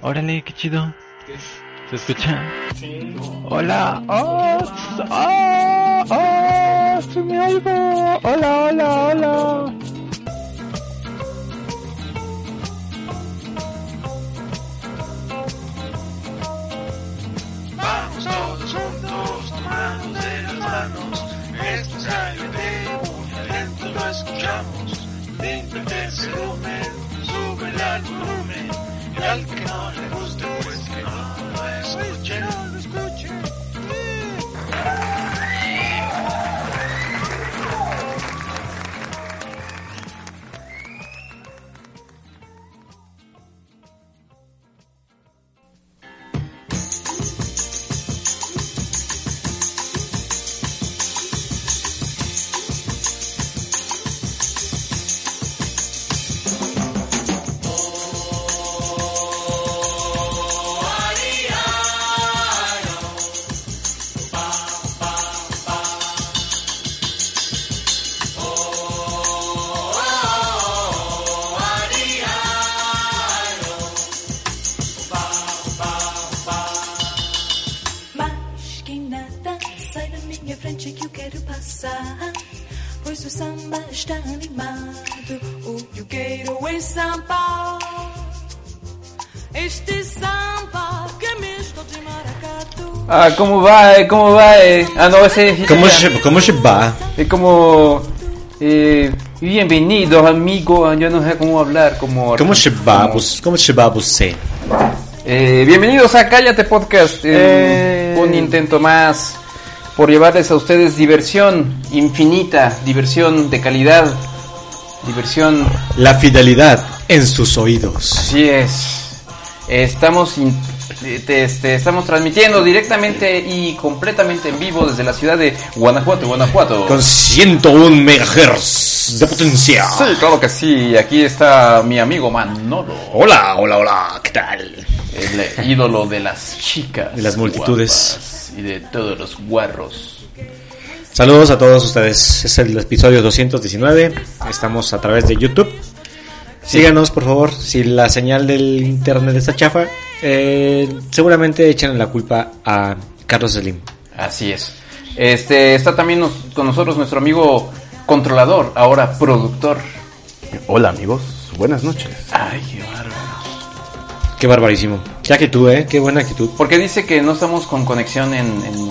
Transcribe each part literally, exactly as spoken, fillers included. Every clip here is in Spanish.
Órale, qué chido. ¿Se escucha? Sí. Hola. Oh, oh, oh, sí me oigo. Hola, hola, hola. Vamos todos juntos, tomados de las manos. Esto es A L T, muy adentro lo escuchamos. Dentro del volumen, sube el volumen. Y al que no le guste, pues que no lo escuche. No lo escuche. Ah, ¿cómo va? ¿Cómo va? Eh? Ah, no, ese... ¿Cómo se, cómo se va? Es como... Eh, bienvenidos, amigos. Yo no sé cómo hablar, como... ¿Cómo se va? Como, ¿Cómo se va você? Eh, bienvenidos a Cállate Podcast. Eh, eh... Un intento más por llevarles a ustedes diversión infinita, diversión de calidad, diversión... La fidelidad en sus oídos. Así es. Estamos... In... Este, estamos transmitiendo directamente y completamente en vivo desde la ciudad de Guanajuato, Guanajuato. Con ciento uno megahertz de potencia. Sí, claro que sí. Aquí está mi amigo Manolo. Hola, hola, hola. ¿Qué tal? El ídolo de las chicas. De las multitudes. Y de todos los guarros. Saludos a todos ustedes. Es el episodio doscientos diecinueve. Estamos a través de YouTube. Sí. Síganos, por favor. Si la señal del internet está chafa, eh, seguramente echan la culpa a Carlos Slim. Así es. Este está también nos, con nosotros nuestro amigo controlador, ahora productor. Hola, amigos. Buenas noches. Ay, qué bárbaro. Qué barbarísimo. Qué actitud, eh. Qué buena actitud. Porque dice que no estamos con conexión en... en...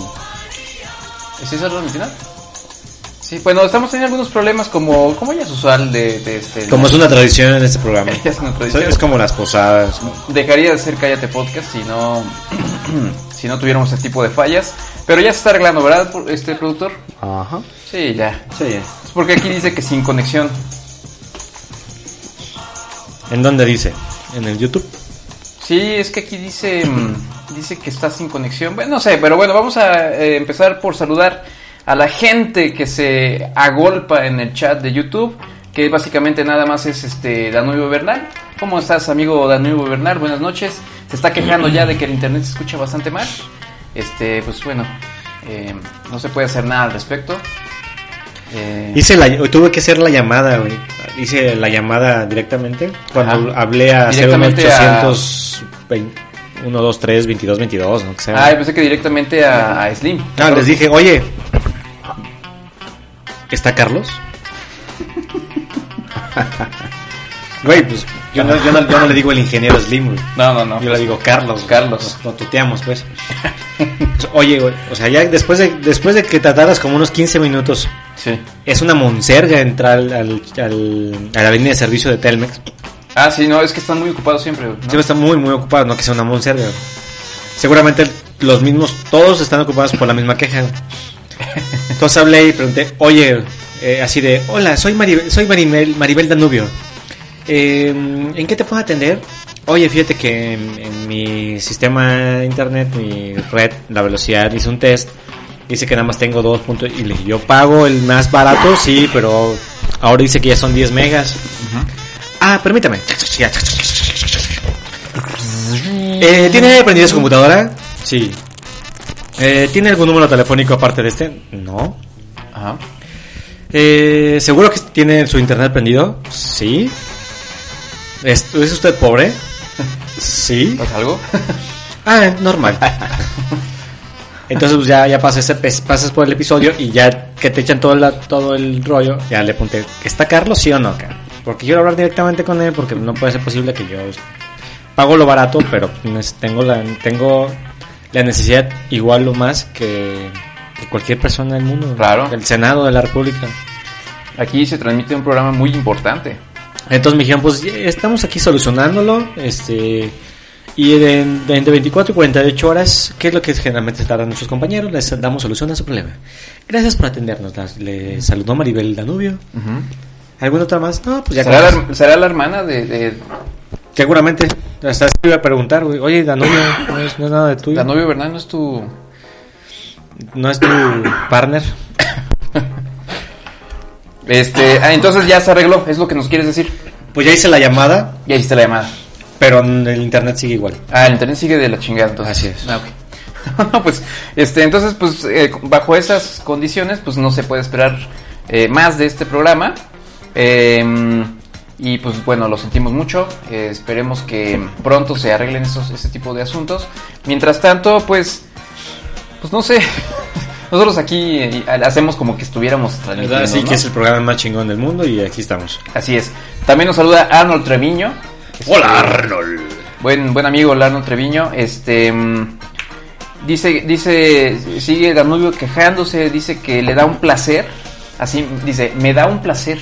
¿Sí se lo mencionar? Sí, bueno, estamos teniendo algunos problemas como, como ya es usual de, de este... Como la... es una tradición en este programa. Es una tradición. Es como las posadas. Dejaría de ser Cállate Podcast si no si no tuviéramos ese tipo de fallas. Pero ya se está arreglando, ¿verdad, este productor? Ajá. Sí, ya. Sí. Es porque aquí dice que sin conexión. ¿En dónde dice? ¿En el YouTube? Sí, es que aquí dice dice que está sin conexión. Bueno, no sé, pero bueno, vamos a eh, empezar por saludar a la gente que se agolpa en el chat de YouTube, que básicamente nada más es este Danubio Bernal. ¿Cómo estás, amigo Danubio Bernal? Buenas noches. Se está quejando ya de que el internet se escucha bastante mal. Este, pues bueno, eh, no se puede hacer nada al respecto. Eh... Hice la, tuve que hacer la llamada, güey. Hice la llamada directamente cuando Ajá. hablé a cero ochocientos uno dos tres veintidós veintidós, no que sea. Ah, pensé que directamente a, a Slim. No, les dije, oye, ¿está Carlos? Güey, pues yo no, yo, no, yo no le digo el ingeniero Slim, güey. No, no, no. Yo le digo Carlos. Carlos. Nos, nos tuteamos, pues. Oye, güey, o sea, ya después de después de que te tardas como unos quince minutos. Sí. Es una monserga entrar al, al, al, a la línea de servicio de Telmex. Ah, sí, no, es que están muy ocupados siempre, ¿no? Siempre están muy, muy ocupados, no que sea una monserga. Seguramente los mismos, todos están ocupados por la misma queja. Entonces hablé y pregunté, oye, eh, así de, hola, soy Maribel, soy Maribel, Maribel Danubio. Eh, ¿En qué te puedo atender? Oye, fíjate que en, en mi sistema de internet, mi red, la velocidad, hice un test. Dice que nada más tengo dos puntos. Y le dije, yo pago el más barato, sí, pero ahora dice que ya son diez megas. Uh-huh. Ah, permítame. Eh, ¿Tiene prendida su computadora? Sí. Eh, ¿Tiene algún número telefónico aparte de este? No. Ajá. Eh, ¿Seguro que tiene su internet prendido? Sí. ¿Es, ¿es usted pobre? Sí. ¿Pasa algo? Ah, normal. Entonces pues ya, ya pasas, ese, pasas por el episodio y ya que te echan todo, la, todo el rollo, ya le apunté, ¿está Carlos sí o no, acá? Porque quiero hablar directamente con él porque no puede ser posible que yo pago lo barato, pero tengo la, tengo la necesidad igual o más que, que cualquier persona del mundo. Claro. El Senado de la República. Aquí se transmite un programa muy importante. Entonces me dijeron, pues estamos aquí solucionándolo, este... Y de, de, de veinticuatro y cuarenta y ocho horas, ¿qué es lo que generalmente tardan nuestros compañeros? Les damos solución a su problema. Gracias por atendernos. Las, le saludó Maribel Danubio. Uh-huh. ¿Alguna otra más? No, pues ya. ¿Será, la, ¿será la hermana de, de...? Seguramente. Hasta se iba a preguntar, güey. Oye, Danubio, no es, no es nada de tuyo. Danubio, ¿verdad? ¿No es tu...? ¿No es tu partner? Este... Ah, entonces ya se arregló. ¿Es lo que nos quieres decir? Pues ya hice la llamada. Ya hiciste la llamada. Pero el internet sigue igual. Ah, el internet sigue de la chingada, entonces. Así es. Ah, okay. Pues, este, entonces, pues, eh, bajo esas condiciones, pues, no se puede esperar eh, más de este programa. Eh, y, pues, bueno, lo sentimos mucho. Eh, esperemos que pronto se arreglen esos, ese tipo de asuntos. Mientras tanto, pues, pues, no sé. Nosotros aquí eh, hacemos como que estuviéramos transmitiendo, Así ¿no? que es el programa más chingón del mundo y aquí estamos. Así es. También nos saluda Arnold Treviño. Hola, Arnold. Buen, buen amigo, Arnold Treviño. Este mm, dice, dice, sigue Danubio quejándose, dice que le da un placer. Así dice, me da un placer.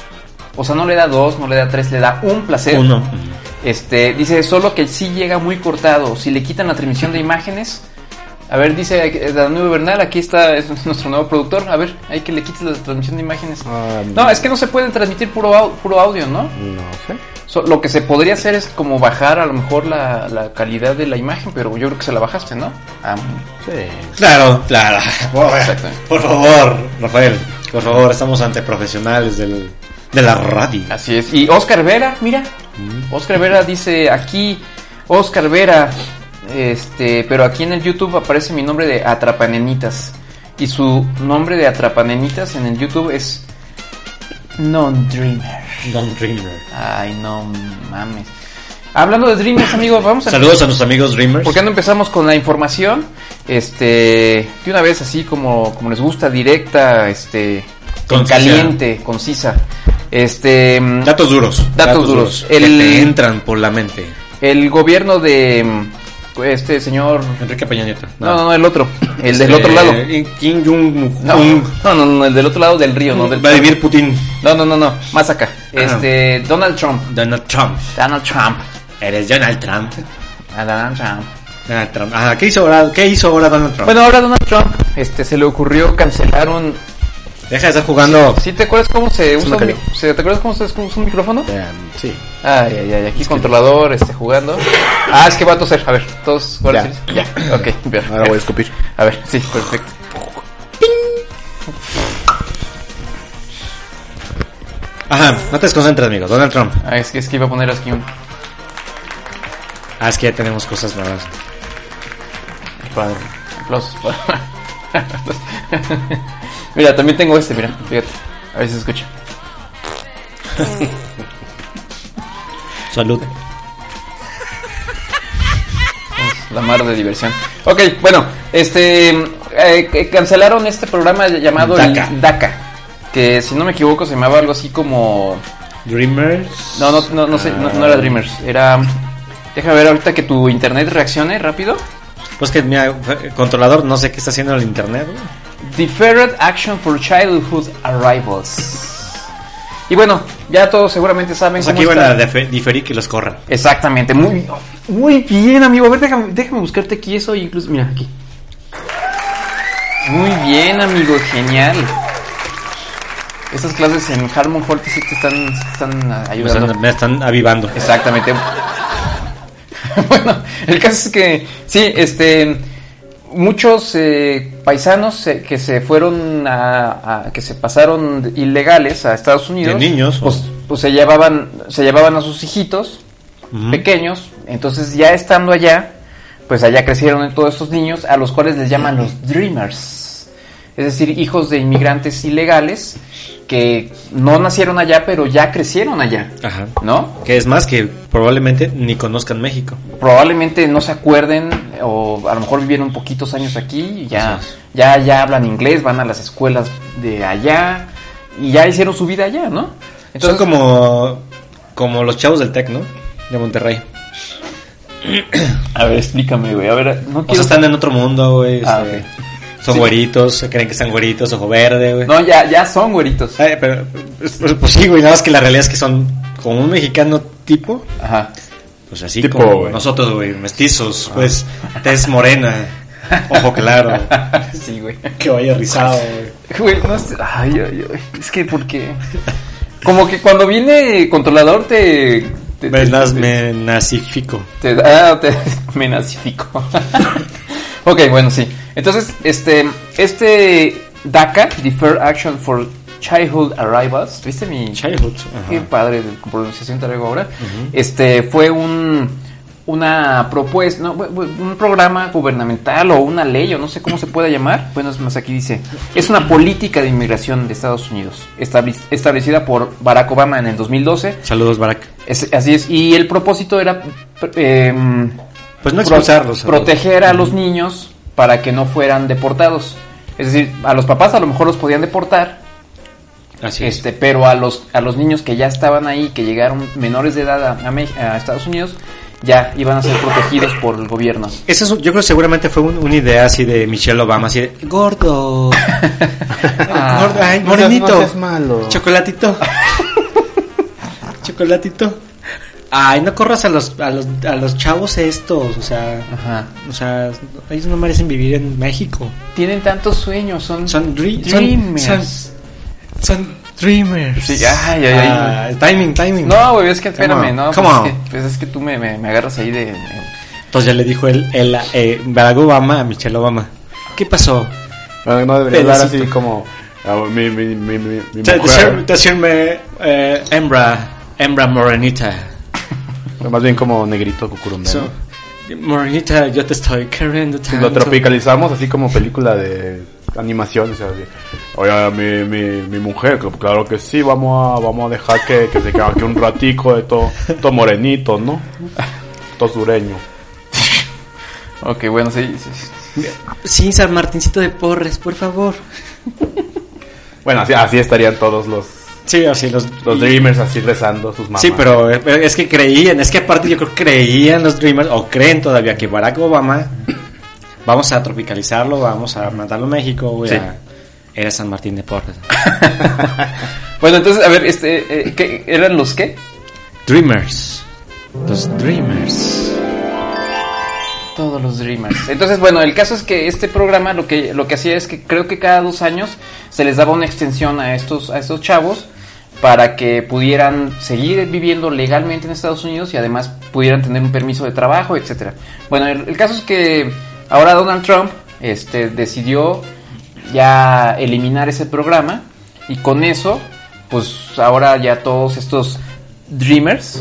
O sea, no le da dos, no le da tres, le da un placer. Uno. Este, dice solo que sí llega muy cortado. Si le quitan la transmisión de imágenes. A ver, dice Danubio Bernal, aquí está es nuestro nuevo productor. A ver, hay que le quites la transmisión de imágenes. Um, No, es que no se puede transmitir puro, au- puro audio, ¿no? No sé. So, lo que se podría hacer es como bajar a lo mejor la, la calidad de la imagen, pero yo creo que se la bajaste, ¿no? Ah, Sí. Claro, claro. Exactamente. Por favor, Rafael, por favor, estamos ante profesionales del, de la radio. así es. Y Oscar Vera, mira. Oscar Vera dice aquí, Oscar Vera, este, pero aquí en el YouTube aparece mi nombre de Atrapanenitas. Y su nombre de Atrapanenitas en el YouTube es Non-Dreamer. Don Dreamer. Ay, no mames. Hablando de Dreamers, amigos, vamos a... Saludos a nuestros amigos Dreamers. ¿Por qué no empezamos con la información? Este, de una vez así como, como les gusta, directa, este, con Concisa. caliente, concisa. Este, Datos duros. Datos duros. Que El- te entran por la mente. el gobierno de este señor, Enrique Peña Nieto. no, no, no, el otro, el del Este, otro lado. Kim Jong No, Un. no, no, no, el del otro lado del río, no del Vladimir Putin. No, no, no, no, más acá. Este, Donald Trump. Donald Trump. Donald Trump. Eres Donald Trump. Ah, Donald Trump. Donald Trump. Ajá, ¿qué hizo ahora, qué hizo ahora Donald Trump? Bueno, ahora Donald Trump, este, se le ocurrió cancelar un... Deja de estar jugando. ¿Sí te acuerdas cómo se usa me un, cayó. mi- se- ¿te acuerdas cómo se usa un micrófono? Um, sí. Ay, ay, ay, aquí controlador, este, jugando. Ah, es que va a toser, a ver, todos, ahora Ya. sí. Ya, ok, bien. Ahora voy a escupir. A ver, sí, perfecto. Ajá, no te desconcentres, amigo. Donald Trump. Ah, es que, es que iba a poner aquí un... Ah, es que ya tenemos cosas nuevas. Padre, aplausos. Mira, también tengo este, mira, fíjate. A ver si se escucha. Salud. La mar de diversión. Ok, bueno, este... eh, que cancelaron este programa llamado el DACA. DACA. Que si no me equivoco se llamaba algo así como... Dreamers. No, no, no, no sé, no, no era Dreamers, era... Deja ver ahorita que tu internet reaccione rápido. Pues que mi controlador no sé qué está haciendo el internet. güey. Deferred Action for Childhood Arrivals. Y bueno, ya todos seguramente saben Pues aquí cómo van está. a defe- diferir que los corran. Exactamente, muy, muy bien, amigo. A ver, déjame, déjame buscarte aquí eso, incluso, mira, aquí. Muy bien, amigo, genial. Esas clases en Harmon Forte sí te están, sí te están ah, Me ayudando. están, me están avivando. Exactamente. Bueno, el caso es que sí, este, muchos eh, paisanos eh, que se fueron a, a- que se pasaron ilegales a Estados Unidos, De niños, pues, o- pues se llevaban, se llevaban a sus hijitos Ujú. pequeños, entonces ya estando allá, pues allá crecieron todos estos niños a los cuales les llaman los Dreamers. es decir, hijos de inmigrantes ilegales que no nacieron allá, pero ya crecieron allá, Ajá. ¿no? Que es más que probablemente ni conozcan México. Probablemente no se acuerden, o a lo mejor vivieron poquitos años aquí, y ya, ya, ya hablan inglés, van a las escuelas de allá, y ya hicieron su vida allá, ¿no? Entonces, son como, como los chavos del Tec, ¿no? De Monterrey. A ver, explícame, güey, a ver, no O sea, quiero... están en otro mundo, güey. Ah, este, ok. Son Sí. güeritos, creen que están güeritos, ojo verde, güey. No, ya, ya son güeritos. Ay, pero, pues, pues sí, güey, nada más que la realidad es que son como un mexicano tipo, Ajá. pues así Tipo, como güey. nosotros, güey, mestizos, pues, tez morena, ojo claro, Sí, güey. que vaya rizado, güey. Güey, no sé. Ay, ay, ay. Es que porque. Como que cuando viene controlador te. te, Me, te- nas- te- me nazifico. te- ah, te- me nazifico. Ok, bueno, sí. Entonces, este. Este DACA, Deferred Action for Childhood Arrivals. ¿Viste mi. Childhood. Qué Ajá. padre de pronunciación te traigo ahora. Este fue un una propuesta, no, bu- bu- un programa gubernamental o una ley o no sé cómo se pueda llamar. Bueno, es más, aquí dice, es una política de inmigración de Estados Unidos establi- establecida por Barack Obama en el dos mil doce. Saludos, Barack. Es- así es, y el propósito era eh, Pues no pro- expulsarlos. a proteger a los niños para que no fueran deportados. Es decir, a los papás a lo mejor los podían deportar, los- Así es. este, pero a los a los niños que ya estaban ahí, que llegaron menores de edad a, a, Me- a Estados Unidos, ya iban a ser protegidos por el gobierno. Eso es, yo creo que seguramente fue un- una idea así de Michelle Obama, así de gordo, Ah, gordo, ay, No seas- morenito, no seas malo. chocolatito, chocolatito. Ay, no corras a los, a los, a los chavos estos, o sea, Ajá. o sea, ellos no merecen vivir en México. Tienen tantos sueños, son, Son, dre- son- dreamers. son- son dreamers. Sí, ay, ay, ay. Ah, timing, timing. No, güey, es que espérame, Come on, no, come pues, on. es que, pues es que tú me, me, me agarras ahí de... de- Entonces ya le dijo el, el eh, Barack Obama a Michelle Obama. ¿Qué pasó? No, no debería hablar Pedacito. así como ah, mi, mi, mi, mi, mi Te- mujer. decir- Decirme eh, hembra, hembra morenita. Más bien como negrito cucurumbero. So, morenita, yo te estoy queriendo Si tanto. lo tropicalizamos así como película de animación, o sea, de, oye, mi, mi, mi mujer, cl- claro que sí, vamos a, vamos a dejar que, que se quede aquí un ratico de todo, todo morenito, ¿no? Todo sureño. Ok, bueno, sí, sí, sí. Sí, San Martincito de Porres, por favor. Bueno, así, así estarían todos los, Sí, así los... los dreamers así rezando sus mamás. Sí, pero eh, es que creían, es que aparte yo creo que creían los Dreamers, o creen todavía que Barack Obama, vamos a tropicalizarlo, vamos a mandarlo a México, güey, Sí. a- era San Martín de Porres. Bueno, entonces, a ver, este, eh, ¿qué, ¿eran los qué? Dreamers. Los Dreamers. Todos los Dreamers. Entonces, bueno, el caso es que este programa lo que lo que hacía es que creo que cada dos años se les daba una extensión a estos a estos chavos para que pudieran seguir viviendo legalmente en Estados Unidos y además pudieran tener un permiso de trabajo, etcétera. Bueno, el, el caso es que ahora Donald Trump este decidió ya eliminar ese programa y con eso, pues ahora ya todos estos Dreamers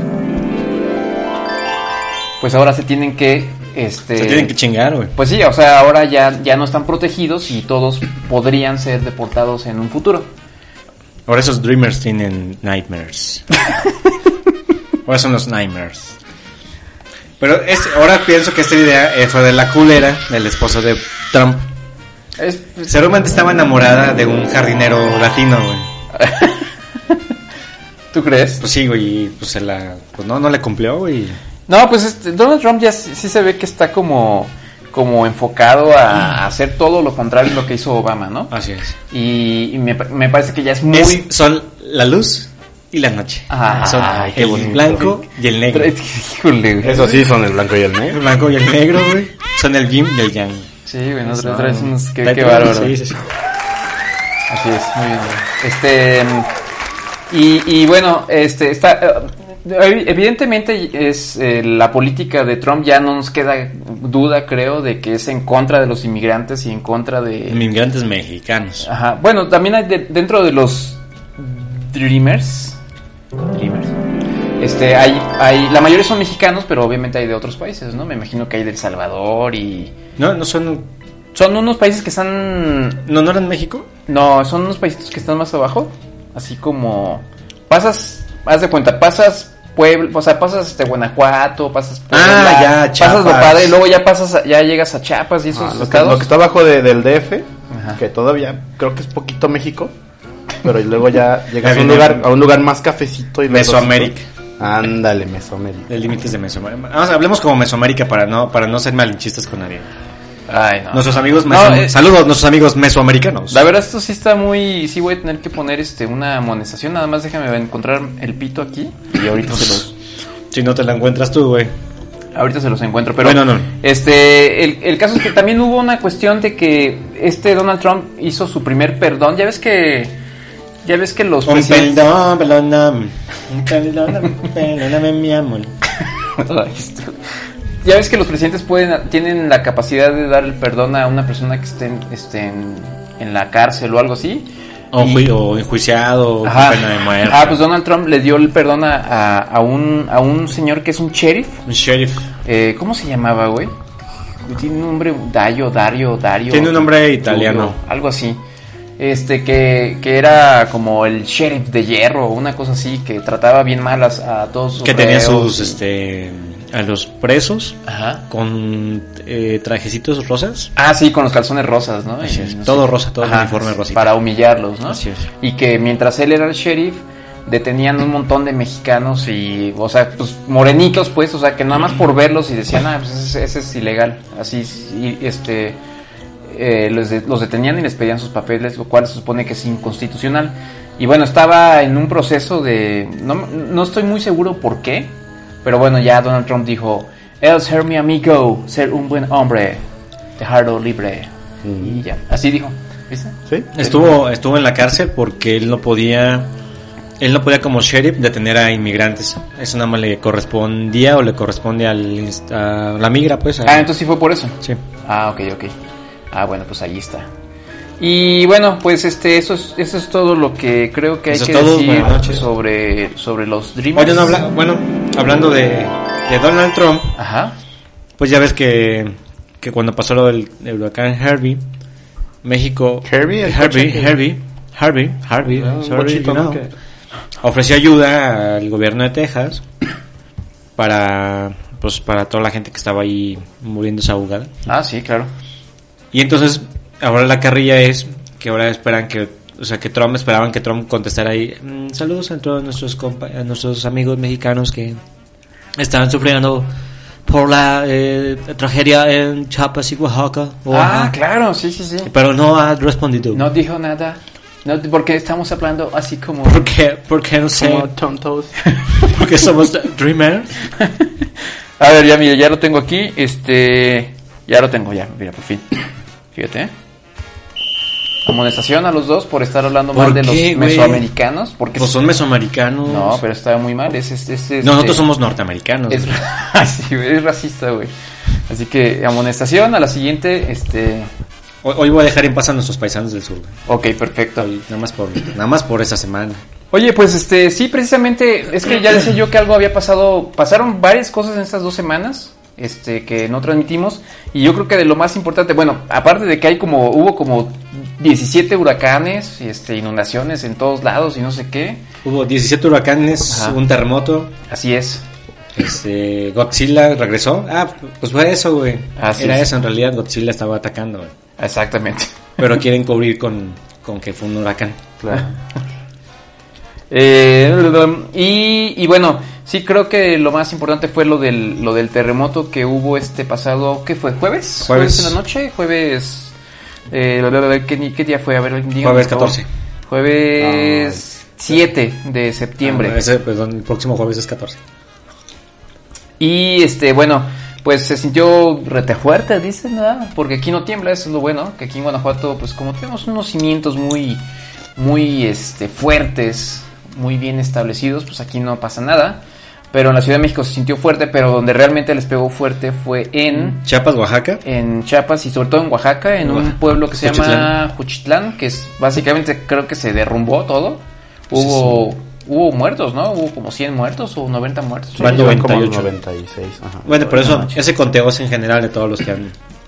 pues ahora se tienen que este Se tienen que chingar, güey. pues sí, o sea, ahora ya, ya no están protegidos y todos podrían ser deportados en un futuro. Ahora esos Dreamers tienen Nightmares. Ahora son los Nightmares. Pero es, ahora pienso que esta idea eh, fue de la culera del esposo de Trump. Es, pues, Seguramente estaba enamorada de un jardinero latino, güey. ¿tú crees? Pues sí, güey, y pues se la... Pues no, no le cumplió, güey. No, pues este, Donald Trump ya sí, sí se ve que está como, como enfocado a, a hacer todo lo contrario de lo que hizo Obama, ¿no? Así es. Y, y me, me parece que ya es muy... Es- son la luz y la noche. Ah, son ay, qué el bonito. blanco y el negro. Híjole, güey. Eso sí, son el blanco y el negro. El blanco y el negro, güey. Son el yin y el yang. Sí, güey, no Son- traes unos... Qué, Trae- qué bárbaro. Sí, sí, sí. Así es, muy bien. Este y, y bueno, este está eh, evidentemente es eh, la política de Trump, ya no nos queda duda, creo, de que es en contra de los inmigrantes y en contra de Inmigrantes mexicanos. ajá. Bueno, también hay de- dentro de los Dreamers, Dreamers. Este hay hay la mayoría son mexicanos, pero obviamente hay de otros países, ¿no? Me imagino que hay de El Salvador y No, no son Son unos países que están... ¿No, no era en México? No, son unos países que están más abajo. Así como... Pasas, haz de cuenta, pasas Puebla, o sea, pasas este Guanajuato, pasas Puebla, Ah, ya, Chiapas. pasas lo padre, y luego ya pasas, a- ya llegas a Chiapas y esos Ah, lo, que, estados. lo que está abajo de, del D F, Ajá. que todavía creo que es poquito México, pero luego ya llegas Ya a un viene lugar, a un lugar más cafecito y Mesoamérica. verdosito. Ándale, Mesoamérica. De límites de Mesoamérica. Vamos, hablemos como Mesoamérica para no, para no ser malinchistas con nadie. Ay, no. Nuestros amigos No, meso- eh, Saludos, nuestros amigos mesoamericanos. La verdad esto sí está muy... Sí voy a tener que poner este una amonestación. Nada más déjame encontrar el pito aquí. Y ahorita se los... Si no te la encuentras tú, güey. Ahorita se los encuentro. Pero Bueno, no. este el, el caso es que también hubo una cuestión de que este Donald Trump hizo su primer perdón. Ya ves que... Ya ves que los Un presidentes... perdón, perdóname. Un perdón, perdóname, mi amor. Ay, esto- Ya ves que los presidentes pueden tienen la capacidad de dar el perdón a una persona que esté, en, esté en, en la cárcel o algo así. O, Y- ju- o enjuiciado, o con Ajá. pena de muerte. Ah, pues Donald Trump le dio el perdón a, a, a un, a un señor que es un sheriff. Un sheriff. Eh, ¿Cómo se llamaba, güey? Tiene un nombre, Dario, Dario, Dario. Tiene un nombre italiano. Algo así. Este, que, que era como el sheriff de hierro, una cosa así, que trataba bien mal a, a todos sus Que tenía reos sus, y- este... A los presos Ajá. con eh, trajecitos rosas. Ah, sí, con los calzones rosas, ¿no? Así Y es, no todo sé. rosa, todo el uniforme rosita. Para humillarlos, ¿no? Así es. Y que mientras él era el sheriff, detenían un montón de mexicanos y, o sea, pues morenitos, pues, o sea, que nada más por verlos y decían, ah, pues ese, ese es ilegal. Así, y este, eh, los, de- los detenían y les pedían sus papeles, lo cual se supone que es inconstitucional. Y bueno, estaba en un proceso de, no, no estoy muy seguro por qué, pero bueno, ya Donald Trump dijo, el ser mi amigo, ser un buen hombre, dejarlo libre. Mm. Y ya, así dijo, ¿viste? ¿Sí? Estuvo, estuvo en la cárcel porque él no podía, él no podía como sheriff detener a inmigrantes. Eso nada más le correspondía o le corresponde al, inst- a la migra, pues. a- Ah, entonces sí fue por eso. Sí. Ah, ok, ok. Ah, bueno, pues ahí está. Y bueno, pues este, eso es, eso es todo lo que creo que hay Eso que es todo, decir buenas noches. sobre, sobre los Dreamers. Oye, no habla, bueno, hablando de, de Donald Trump, Ajá. pues ya ves que, que cuando pasó lo del, del huracán Harvey, México, Harvey, el Harvey, coche que- Harvey, Harvey, Harvey, Ah, un sorry, bochito, you ¿no? know, Que- ofreció ayuda al gobierno de Texas para, pues, para toda la gente que estaba ahí muriéndose ahogada. Ah, sí, claro. Y entonces, ahora la carrilla es que ahora esperan que, o sea, que Trump, esperaban que Trump contestara ahí, "Mm, saludos a todos nuestros compa- a nuestros amigos mexicanos que están sufriendo por la eh, tragedia en Chiapas y Oaxaca. Ah, Oaxaca". claro, sí, sí, sí. Pero no ha respondido. No dijo nada. No, porque estamos hablando así como... ¿Por qué? ¿Por qué no sé? Como tontos. Porque somos Dreamers. A ver, ya mira, ya lo tengo aquí. Este, ya lo tengo ya, mira, por fin. Fíjate, ¿eh? Amonestación a los dos por estar hablando ¿Por mal de qué, los güey? mesoamericanos. Porque Pues son mesoamericanos. no, pero está muy mal. Es, es, es, este- Nosotros somos norteamericanos. Es, sí, güey, es racista, güey. Así que amonestación a la siguiente, este... Hoy, hoy voy a dejar en paz a nuestros paisanos del sur. Ok, perfecto. Hoy, nada más por, nada más por esa semana. Oye, pues este, sí, precisamente, es que ya decía yo que algo había pasado, pasaron varias cosas en estas dos semanas, este, que no transmitimos, y yo creo que de lo más importante, bueno, aparte de que hay como, hubo como diecisiete huracanes, este, inundaciones en todos lados y no sé qué, Hubo diecisiete huracanes, Ajá. un terremoto. así es. Este, Godzilla regresó. Ah, pues fue eso, güey. Así Era es. eso, en realidad Godzilla estaba atacando, güey. Exactamente. Pero quieren cubrir con, con que fue un huracán. Claro. Eh, y, y bueno, sí creo que lo más importante fue lo del, lo del terremoto que hubo este pasado, ¿qué fue? ¿Jueves? Jueves. en la noche? Jueves... Eh, a ver, ¿qué, ¿qué día fue? A ver, díganme, Jueves por favor. catorce. Jueves siete de septiembre. Ah, ese, perdón, el próximo jueves es catorce. Y este, bueno, pues se sintió rete fuerte, dicen, ¿verdad? Porque aquí no tiembla, eso es lo bueno, que aquí en Guanajuato, pues como tenemos unos cimientos muy, muy este, fuertes, muy bien establecidos, pues aquí no pasa nada. Pero en la Ciudad de México se sintió fuerte, pero donde realmente les pegó fuerte fue en, Chiapas, Oaxaca. en Chiapas y sobre todo en Oaxaca, en un Oaxaca. pueblo que se llama Juchitlán. Juchitlán, que es básicamente creo que se derrumbó todo. Hubo, hubo muertos, ¿no? Hubo como cien muertos o noventa muertos. Van Llevan noventa y como ocho. noventa y seis. Ajá. Bueno, por No eso, manches. ese conteo es en general de todos los que han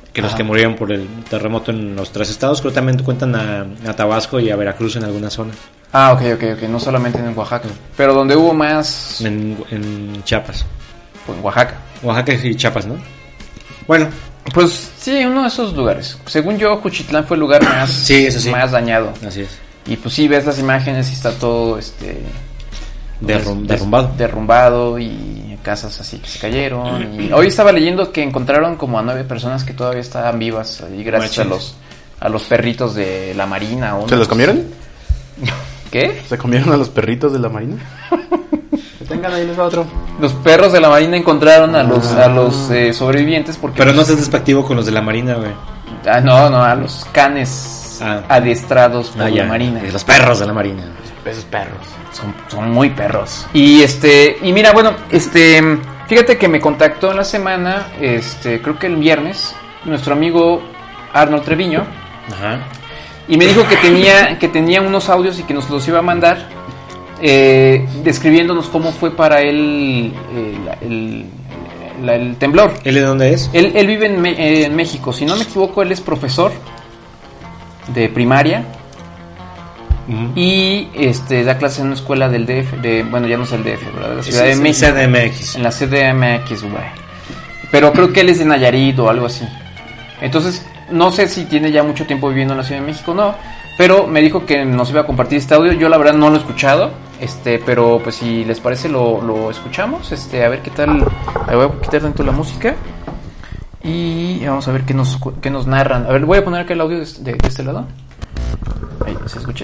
que los Ajá. que murieron por el terremoto en los tres estados. Creo que también cuentan a, a Tabasco y a Veracruz en alguna zona. Ah, ok, ok, ok, no solamente en Oaxaca. Pero donde hubo más En, en Chiapas. fue en Oaxaca. Oaxaca y Chiapas, ¿no? Bueno, Pues sí, uno de esos lugares. Según yo, Juchitlán fue el lugar más, Sí, eso sí. más dañado. así es. Y pues sí, ves las imágenes y está todo este Derrum- des- derrumbado. derrumbado y casas así que se cayeron. Y hoy estaba leyendo que encontraron como a nueve personas que todavía estaban vivas y gracias a Machines. los a los perritos de la marina. O ¿Se los comieron? ¿Qué? ¿Se comieron a los perritos de la marina? Que tengan ahí les va otro. Los perros de la marina encontraron a los a los eh, sobrevivientes porque Pero no seas despectivo con los de la Marina, güey. ah, no, no, a los canes Ah. adiestrados por Ah, la ya. marina. Los perros de la Marina. Esos perros. Son, son muy perros. Y este, y mira, bueno, este, fíjate que me contactó en la semana, este, creo que el viernes, nuestro amigo Arnold Treviño, Ajá. y me dijo que tenía, que tenía unos audios y que nos los iba a mandar, eh, describiéndonos cómo fue para él eh, la- el, la- el temblor. ¿Él de dónde es? Él, él vive en, Me- eh, en México, si no me equivoco, él es profesor de primaria. Ujú. Y este da clase en una escuela del D F, de, bueno, ya no es el D F, ¿verdad? De la Ciudad Sí, de sí, México. C D M X. En la C D M X, güey. Pero creo que él es de Nayarit o algo así. Entonces, no sé si tiene ya mucho tiempo viviendo en la Ciudad de México o no. Pero me dijo que nos iba a compartir este audio. Yo la verdad no lo he escuchado. Este, pero pues si les parece lo, lo escuchamos. Este, a ver qué tal. Le voy a quitar tanto la música. Y vamos a ver qué nos, cu- qué nos narran. A ver, voy a poner acá el audio de, de- de este lado. Ahí se escucha.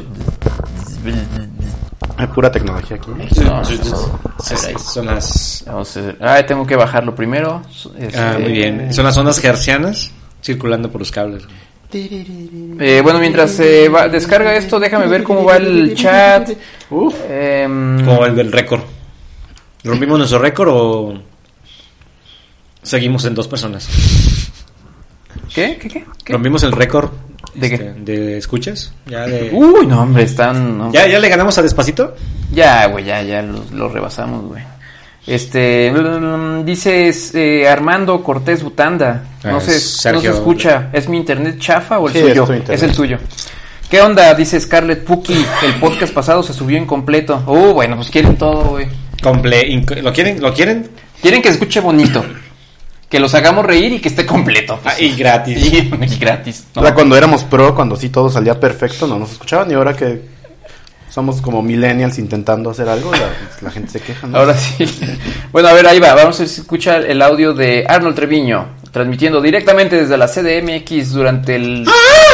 Hay pura tecnología aquí. No, Sí, sí, no, sí. no. A ver, ahí. Son las... Vamos a ver. Ah, tengo que bajarlo primero. Este, Ah, muy bien. Son las ondas hercianas circulando por los cables. Eh, bueno, mientras se va, descarga esto, déjame ver cómo va el chat. Uf. Em, Como el del récord. ¿Rompimos nuestro récord o seguimos en dos personas? ¿Qué? ¿Qué? ¿Qué? ¿Qué? ¿Rompimos el récord ¿De qué? este, de escuchas? ¿Ya, de... Uy, no, hombre, están... no. ¿Ya, ¿Ya le ganamos a Despacito? Ya, güey, ya, ya lo, lo rebasamos, güey. Este, mm, dices eh, Armando Cortés Butanda. No Ah, sé, es no se Sergio. escucha. ¿Es mi internet chafa o el Sí, suyo? es tu internet. Es el suyo. ¿Qué onda? Dice Scarlett Puki. El podcast pasado se subió incompleto. Uh, bueno, pues quieren todo, güey. Comple inc- ¿Lo quieren? ¿Lo quieren? Quieren que se escuche bonito. Que los hagamos reír y que esté completo. Ah, y gratis. Y, y gratis. ¿no? O sea, cuando éramos pro, cuando sí todo salía perfecto, no nos escuchaban. Y ahora que somos como millennials intentando hacer algo, la, la gente se queja, ¿no? Ahora sí. Bueno, a ver, ahí va. Vamos a ver si escucha el audio de Arnold Treviño, transmitiendo directamente desde la C D M X durante el...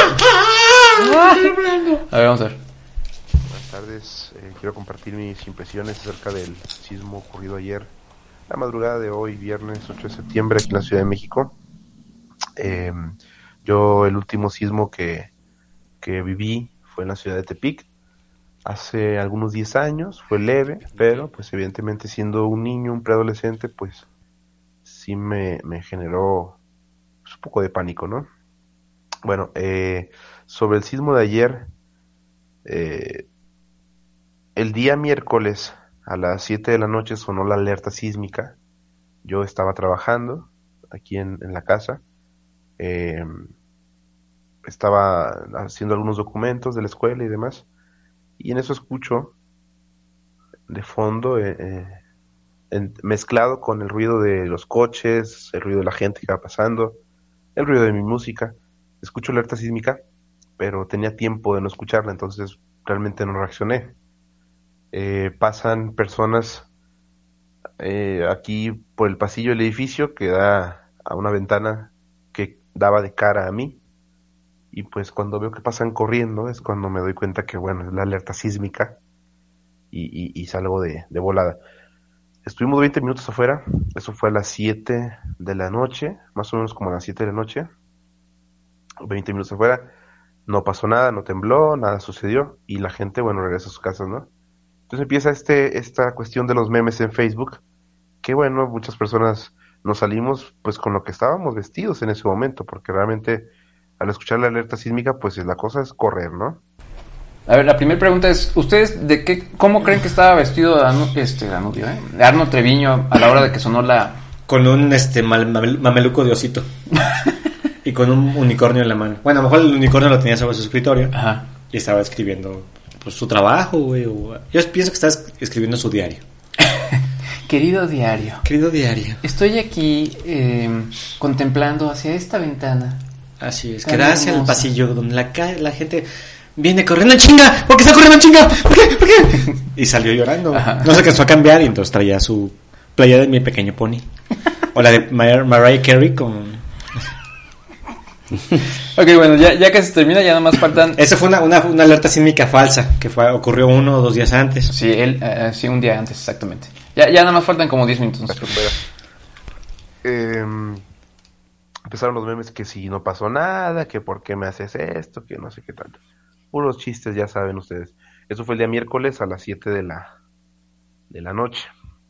A ver, vamos a ver. Buenas tardes, eh, quiero compartir mis impresiones acerca del sismo ocurrido ayer, la madrugada de hoy, viernes ocho de septiembre, aquí en la Ciudad de México. Eh, yo el último sismo que, que viví fue en la ciudad de Tepic, hace algunos diez años, fue leve, pero pues evidentemente siendo un niño, un preadolescente, pues sí me, me generó pues, un poco de pánico, ¿no? Bueno, eh, sobre el sismo de ayer, eh, el día miércoles a las siete de la noche sonó la alerta sísmica. Yo estaba trabajando aquí en, en la casa. Eh, estaba haciendo algunos documentos de la escuela y demás. Y en eso escucho de fondo, eh, eh, en- mezclado con el ruido de los coches, el ruido de la gente que va pasando, el ruido de mi música. Escucho alerta sísmica, pero tenía tiempo de no escucharla, entonces realmente no reaccioné. Eh, pasan personas eh, aquí por el pasillo del edificio que da a una ventana que daba de cara a mí, y pues cuando veo que pasan corriendo es cuando me doy cuenta que bueno, es la alerta sísmica y, y, y salgo de, de volada. Estuvimos veinte minutos afuera, eso fue a las siete de la noche, más o menos como a las siete de la noche, veinte minutos afuera, no pasó nada, no tembló, nada sucedió, y la gente, bueno, regresa a sus casas, ¿no? Entonces empieza este esta cuestión de los memes en Facebook, que bueno, muchas personas nos salimos pues con lo que estábamos vestidos en ese momento, porque realmente al escuchar la alerta sísmica, pues la cosa es correr, ¿no? A ver, la primera pregunta es, ¿ustedes de qué, cómo creen que estaba vestido Danu, este, Danubio, eh? Arnold Treviño a la hora de que sonó la... Con un este mal- mamel- mameluco de osito. y con un unicornio en la mano. Bueno, a lo mejor el unicornio lo tenía sobre su escritorio. Ajá. Y estaba escribiendo pues, su trabajo, güey. O... Yo pienso que estaba escribiendo su diario. Querido diario. Querido diario. Estoy aquí eh, contemplando hacia esta ventana. Así es, Tan que hacia el hermosa. pasillo donde la, ca- la gente viene corriendo en chinga. ¿Por qué está corriendo en chinga? ¿Por qué? ¿Por qué? Y salió llorando. Ajá. No se alcanzó a cambiar y entonces traía su playa de Mi Pequeño Pony. O la de Mar- Mariah Carey con... Ok, bueno, ya, ya que se termina, ya nada más faltan... Esa fue una, una, una alerta sísmica falsa que fue, ocurrió uno o dos días antes. Sí, él, eh, sí, un día antes, exactamente. Ya, ya nada más faltan como diez minutos. Para que fuera. Eh, empezaron los memes que si no pasó nada, que por qué me haces esto, que no sé qué tanto. Puros chistes, ya saben ustedes. Eso fue el día miércoles a las siete de la, de la noche.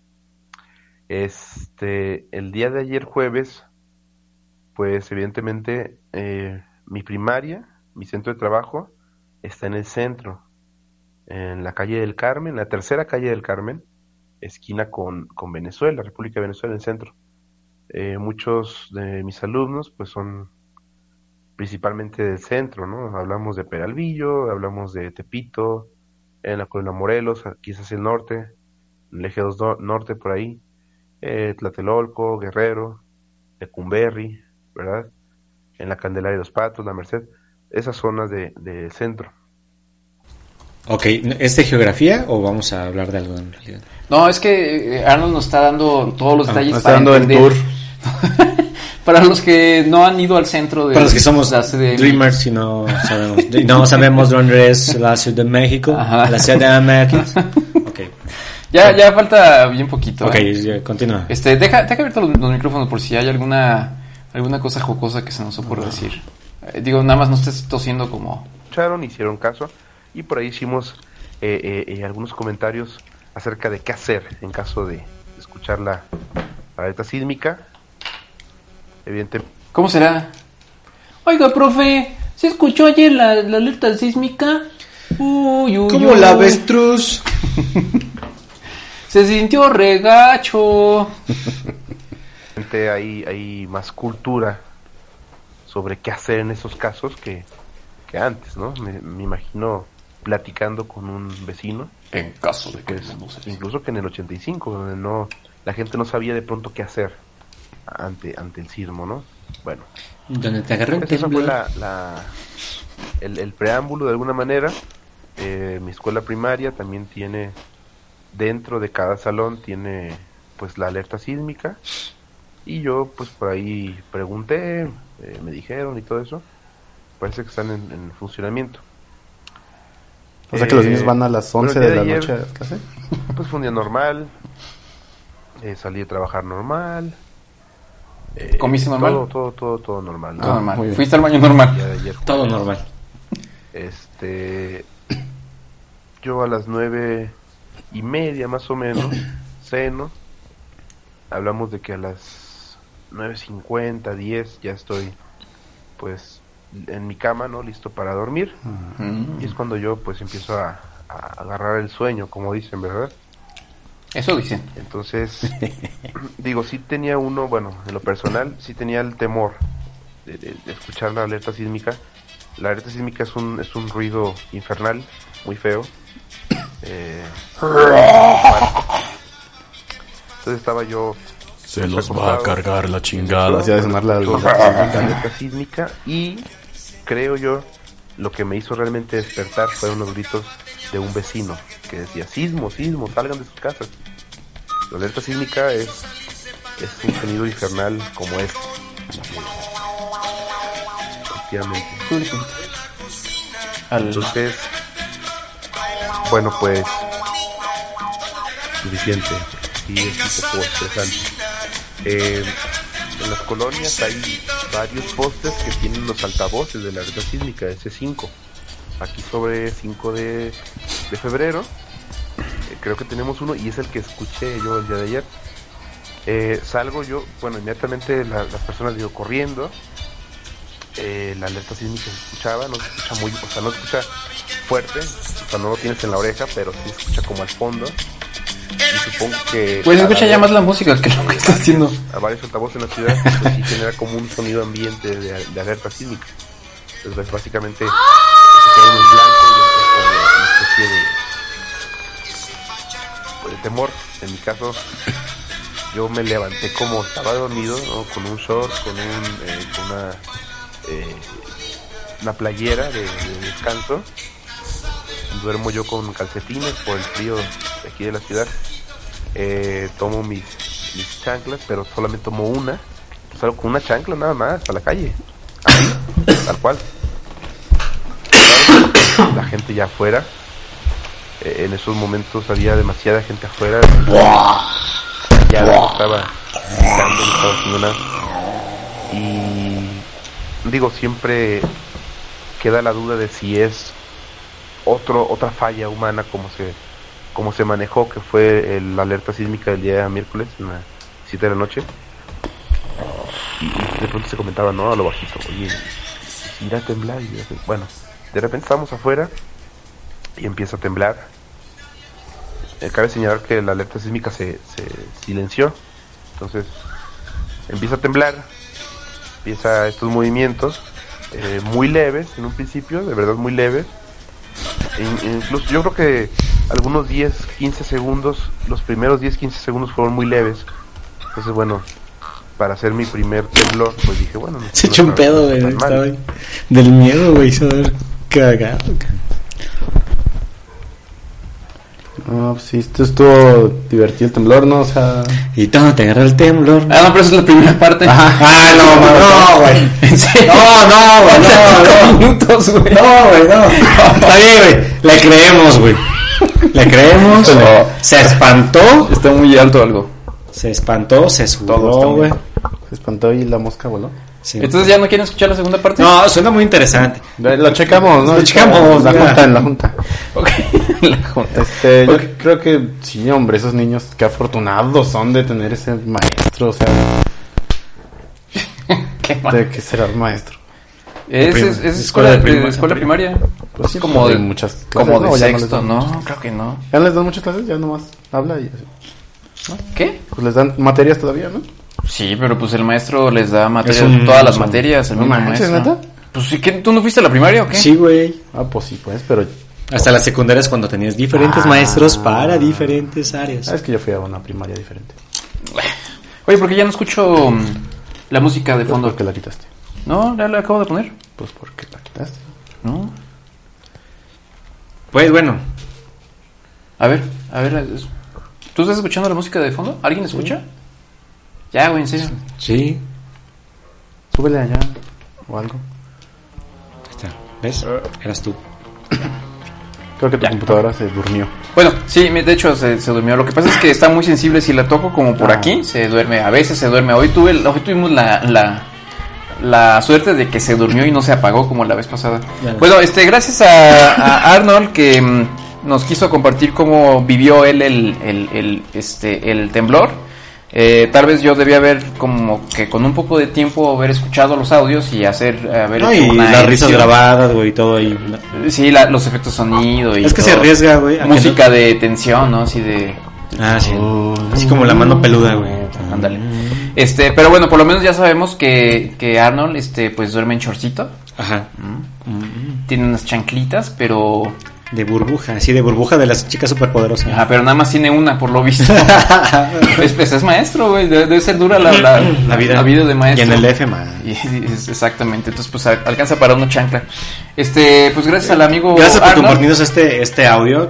Este, el día de ayer jueves, pues evidentemente eh, mi primaria, mi centro de trabajo, está en el centro, en la calle del Carmen, la tercera calle del Carmen, esquina con, con Venezuela, República de Venezuela, en el centro. Eh, muchos de mis alumnos pues son principalmente del centro, ¿no? Hablamos de Peralvillo, hablamos de Tepito, en la Colonia Morelos, quizás el norte, en el eje dos do- norte por ahí, eh, Tlatelolco, Guerrero, Lecumberri, ¿verdad? En la Candelaria de los Patos, La Merced, esas zonas de, de centro. Ok, ¿es de geografía o vamos a hablar de algo en realidad? No, es que eh, Arnold nos está dando todos los Ah, detalles Me está para dando el entender. tour. Para los que no han ido al centro de Para los que somos la C D M. Dreamers y no sabemos, y no sabemos dónde es la Ciudad de México, Ajá. la C D M X. Ok, Ya, ya falta bien poquito. ok, ¿eh? ya, continúa. Este, deja, deja abiertos los, los micrófonos por si hay alguna alguna cosa jocosa que se nos ocurra decir. Eh, digo, nada más no estés tosiendo como... Escucharon, hicieron caso, y por ahí hicimos eh, eh, eh, algunos comentarios acerca de qué hacer en caso de escuchar la, la alerta sísmica. Evidente, ¿Cómo será? Oiga, profe, ¿se escuchó ayer la, la alerta sísmica? Uy, uy, Como uy. la avestruz. Se sintió regacho. evidente hay, hay más cultura sobre qué hacer en esos casos que, que antes, ¿no? Me, me imagino platicando con un vecino, En caso de que pues, no se... incluso que en el ochenta y cinco, donde no, la gente no sabía de pronto qué hacer ante, ante el sismo, ¿no? Bueno, Donde te agarró un pues esa fue temblor. la, la, el, el preámbulo de alguna manera. Eh, mi escuela primaria también tiene, dentro de cada salón tiene pues la alerta sísmica, y yo pues por ahí pregunté, eh, me dijeron y todo eso, parece que están en, en funcionamiento. O sea que los Eh, niños van a las pero el once día de la ayer, noche a clase. Pues fue un día normal, eh, salí a trabajar normal. eh, ¿Comiste normal? Todo, todo, todo, todo normal, ¿no? Todo normal. muy bien. Fuiste al baño El normal. día de ayer, Todo jueves. normal. Este, yo a las nueve y media más o menos ceno. Hablamos de que a las nueve cincuenta, diez ya estoy pues en mi cama, ¿no? Listo para dormir. Y es cuando yo pues empiezo a, a agarrar el sueño, como dicen, ¿verdad? Eso dicen. Entonces, digo, sí tenía uno, bueno, en lo personal, sí tenía el temor de, de- de escuchar la alerta sísmica. La alerta sísmica es un, es un ruido infernal, muy feo. Eh, entonces estaba yo... Se los va a cargar la chingada. Yo- Hacía de sonar la, yo- la- la alerta sísmica, y creo yo, lo que me hizo realmente despertar fueron los gritos de un vecino que decía: sismo, sismo, salgan de sus casas. La alerta sísmica es, es un sonido infernal como este. Efectivamente. Al... Entonces, bueno, pues suficiente. Sí, es un poco estresante. Eh, en las colonias hay varios postes que tienen los altavoces de la alerta sísmica, ese cinco. Aquí sobre cinco de, de febrero, eh, creo que tenemos uno, y es el que escuché yo el día de ayer. Eh, salgo yo, bueno, inmediatamente la- las personas digo corriendo. Eh, la alerta sísmica se escuchaba, no se escucha muy, o sea, no se escucha fuerte, o sea, no lo tienes en la oreja, pero sí se escucha como al fondo. Y supongo que... Pues escucha ya más la música que lo que está haciendo. A varios altavoces en la ciudad, pues sí genera como un sonido ambiente de, de alerta sísmica. Entonces básicamente se queda uno en blanco y entonces como una especie de, pues, de temor. En mi caso, yo me levanté como estaba dormido, ¿no? Con un short, con, un, eh, con una, eh, una playera de, de descanso. Duermo yo con calcetines por el frío de aquí de la ciudad. Eh, tomo mis, mis chanclas, pero solamente tomo una. Salgo con una chancla nada más a la calle. Así, tal cual. La gente ya afuera. Eh, en esos momentos había demasiada gente afuera. Ya no estaba gritando, no estaba haciendo nada. Y digo, siempre queda la duda de si es otro otra falla humana como se como se manejó, que fue el, la alerta sísmica del día miércoles a las siete de la noche. Y de pronto se comentaba, no, a lo bajito, oye, irá a temblar. Y irá a temblar. Bueno, de repente estamos afuera y empieza a temblar. Eh, cabe señalar que la alerta sísmica se, se silenció. Entonces empieza a temblar, empieza estos movimientos eh, muy leves en un principio, de verdad muy leves. E incluso yo creo que algunos diez, quince segundos, los primeros diez, quince segundos fueron muy leves. Entonces bueno, para hacer mi primer temblor, pues dije, bueno, no, se no echó un pedo, güey, estaba del miedo, güey, se ver cagado. No, pues sí, esto estuvo divertido el temblor, ¿no? O sea... Y todo te agarra el temblor. Ah, no, pero esa es la primera parte. Ajá. Ah, no, no, güey. ¿En serio? No, no, güey, no, no. minutos, güey. No, güey, no. Está bien, güey. Le creemos, güey. Le creemos. No. Se espantó. Está muy alto algo. Se espantó, se sudó, güey. Se espantó y la mosca voló. Sí. Entonces ya no quieren escuchar la segunda parte. No, suena muy interesante. Lo checamos, ¿no? Lo checamos. La junta, en la junta. Ok, la junta. Este, okay. Yo creo que sí, hombre, esos niños, qué afortunados son de tener ese maestro, o sea. Qué mal. ¿De qué será el maestro? Es, es, es escuela, de primaria. Escuela primaria. Pues sí, como de muchas clases, como de no, sexto, no, no, creo que no. Ya les dan muchas clases, ya nomás habla y así, ¿no? ¿Qué? Pues les dan materias todavía, ¿no? Sí, pero pues el maestro les da materias, un, todas las materias, el no mismo manches, maestro. ¿neta? Pues sí, ¿qué? ¿Tú no fuiste a la primaria o qué? Sí, güey. Ah, pues sí, pues, pero... Hasta las secundarias cuando tenías diferentes ah, maestros para diferentes áreas. Ah, es que yo fui a una primaria diferente. Oye, porque ya no escucho um, la música de fondo. ¿Por qué la quitaste? No, ya la acabo de poner. Pues porque la quitaste. No. Pues bueno. A ver, a ver. ¿Tú estás escuchando la música de fondo? ¿Alguien escucha? Sí. Ya, güey, en serio. Sí. Súbele allá o algo. Ahí está. ¿Ves? Eras tú. Creo que tu ya. computadora se durmió. Bueno, sí, de hecho se, se durmió. Lo que pasa es que está muy sensible. Si la toco como por ah. aquí, se duerme. A veces se duerme. Hoy tuve, hoy tuvimos la, la, la suerte de que se durmió y no se apagó como la vez pasada. Ya. Bueno, este, gracias a, a Arnold que m, nos quiso compartir cómo vivió él el, el, el, este, el temblor. Eh, tal vez yo debía haber como que con un poco de tiempo haber escuchado los audios y hacer haber no, hecho y una las risas grabadas, güey, y todo ahí. Sí, la, los efectos sonido y es que todo. Se arriesga, güey. Música no... de tensión, ¿no? Así de ah, sí. Oh, así como la mano peluda, güey. Ándale. Este, pero bueno, por lo menos ya sabemos que que Arnold este pues duerme en shortcito. Ajá. ¿Mm? Mm. Tiene unas chanclitas, pero de burbuja, sí, de burbuja de las chicas superpoderosas. Ajá, pero nada más tiene una, por lo visto. es, pues, es maestro, güey. Debe, debe ser dura la, la, la, vida, la vida de maestro. Y en el F, man. Y, es, exactamente. Entonces, pues, alcanza para una chancla. Este, pues, gracias al amigo Gracias por Arnold. compartirnos este, este audio.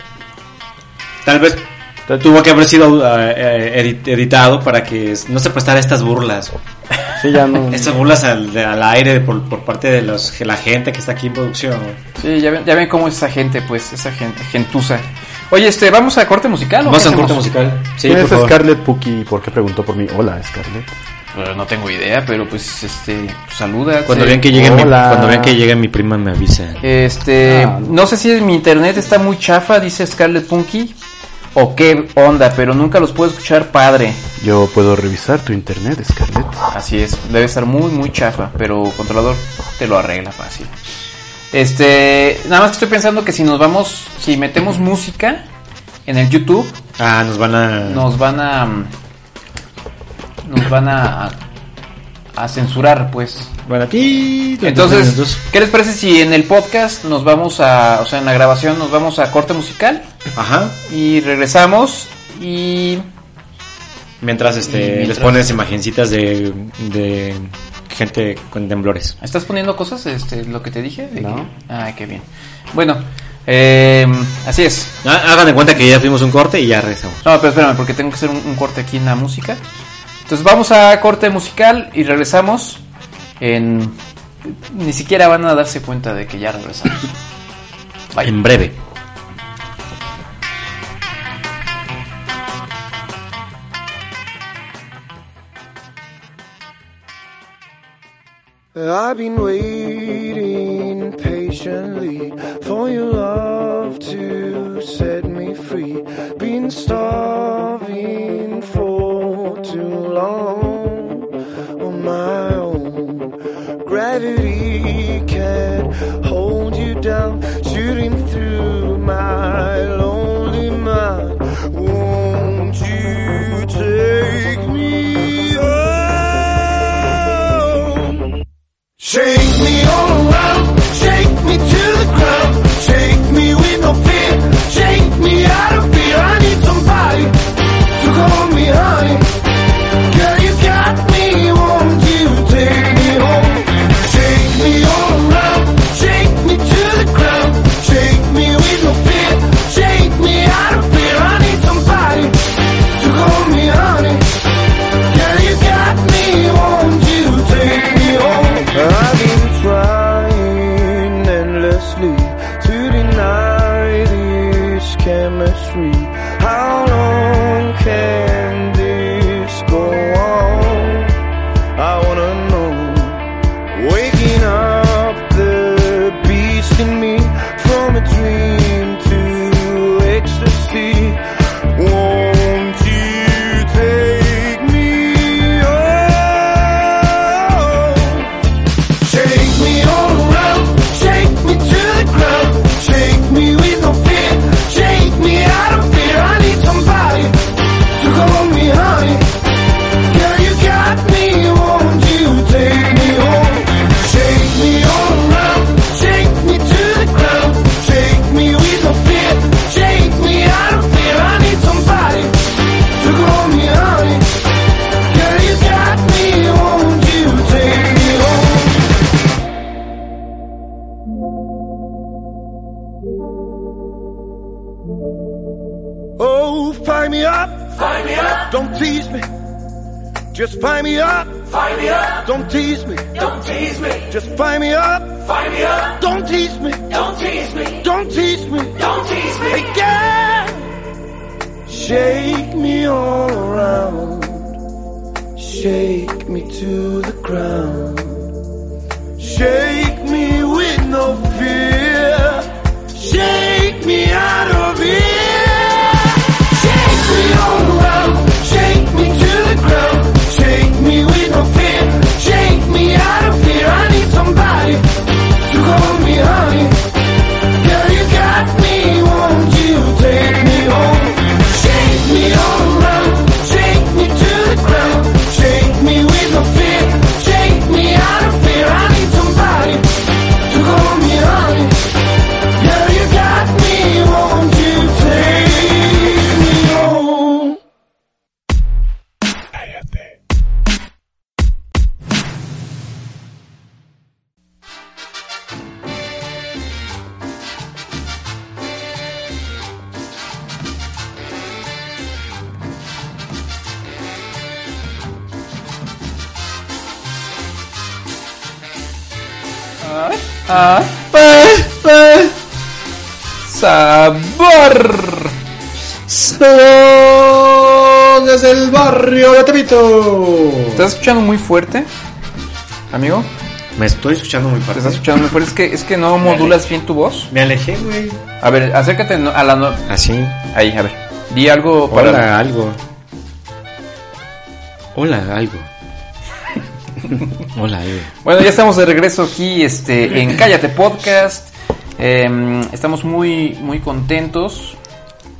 Tal vez tuvo que haber sido uh, edit, editado para que no se prestara estas burlas. Sí, ya no. Estas burlas al, al aire por, por parte de los, la gente que está aquí en producción, güey. Sí, ya ven, ya ven cómo es esa gente, pues, esa gente, gentuza. Oye, este, ¿vamos a corte musical o Vamos qué a corte musical. Sí, ¿quién es favor? Scarlett Puki? ¿Por qué preguntó por mí? Hola, Scarlett. Bueno, no tengo idea, pero pues, este, saluda. Cuando vean que llegue mi, cuando vean que llegue mi prima me avisa. Este, ah, no. no sé si mi internet está muy chafa, dice Scarlett Punky. O qué onda, pero nunca los puedo escuchar, padre. Yo puedo revisar tu internet, Scarlett. Así es, debe estar muy, muy chafa, pero controlador te lo arregla fácil. Este, nada más que estoy pensando que si nos vamos, si metemos música en el YouTube, Ah, nos van a... nos van a nos van a a censurar, pues. Bueno, aquí... Entonces, ¿qué les parece si en el podcast nos vamos a, o sea, en la grabación nos vamos a corte musical? Ajá. Y regresamos y... Mientras, este, y mientras... les pones imagencitas de, de gente con temblores. ¿Estás poniendo cosas, este, lo que te dije? ¿De no. Que... Ah, qué bien. Bueno, eh, así es. Ah, hagan de cuenta que ya fuimos un corte y ya regresamos. No, pero espérame, porque tengo que hacer un, un corte aquí en la música. Entonces vamos a corte musical y regresamos en... Ni siquiera van a darse cuenta de que ya regresamos. Bye. En breve. I've been waiting patiently for your love to set me free. Been starving for too long on my own. Gravity can't hold you down, shooting through my lonely mind. Won't you take me home? Shake me all around, shake me to the ground, shake me with no fear, shake me out of fear. I need somebody to call me honey. Girl, you got me, won't you take me home? Shake me all around, shake me to the ground, shake me with no fear, shake me out of fear. I need somebody to call me honey. Girl, you got me, won't you take me home? I've been trying endlessly to deny this chemistry. How long can this go on? I wanna know. Waking up the beast in me, from a dream to ecstasy. Won't you take me home? Shake me all around, shake me to the ground, shake me with no fear, shake me out of fear. I need somebody to call me honey. Girl, you got me, won't you take me home? Shake me all around, shake me to the ground, shake me with no fear, shake me out of fear. I need somebody to call me honey. Girl, you got me, won't you take me home? Oh, fire me up, fire me up, don't tease me. Just fire me up, fire me up, don't tease me, don't tease me. Just fire me up, fire me up, don't tease me, don't tease me, don't tease me, don't tease me. Hey girl, shake me all around, shake me to the ground, shake me with no fear, shake me out of here. Shake me all around, shake me to the ground, shake me with no fear, shake me out of here. I need somebody to call me honey. Girl, you got me, won't you take me home? Shake me all around, shake me to the ground, shake me with no fear, shake me out of fear. I need somebody to call me honey. Girl, you got me, won't you take me home? Ah, pues, pues. Sabor. Sabor desde el barrio de Tepito. ¿Estás escuchando muy fuerte, amigo? Me estoy escuchando muy ¿Te fuerte. estás escuchando muy fuerte? Es que, es que no modulas bien tu voz. Me alejé, güey. A ver, acércate a la... No... Así. Ahí, a ver. Di algo para... Hola, algo. Hola, algo. Hola, algo. Bueno, ya estamos de regreso aquí este, en Cállate Podcast. Eh, estamos muy, muy contentos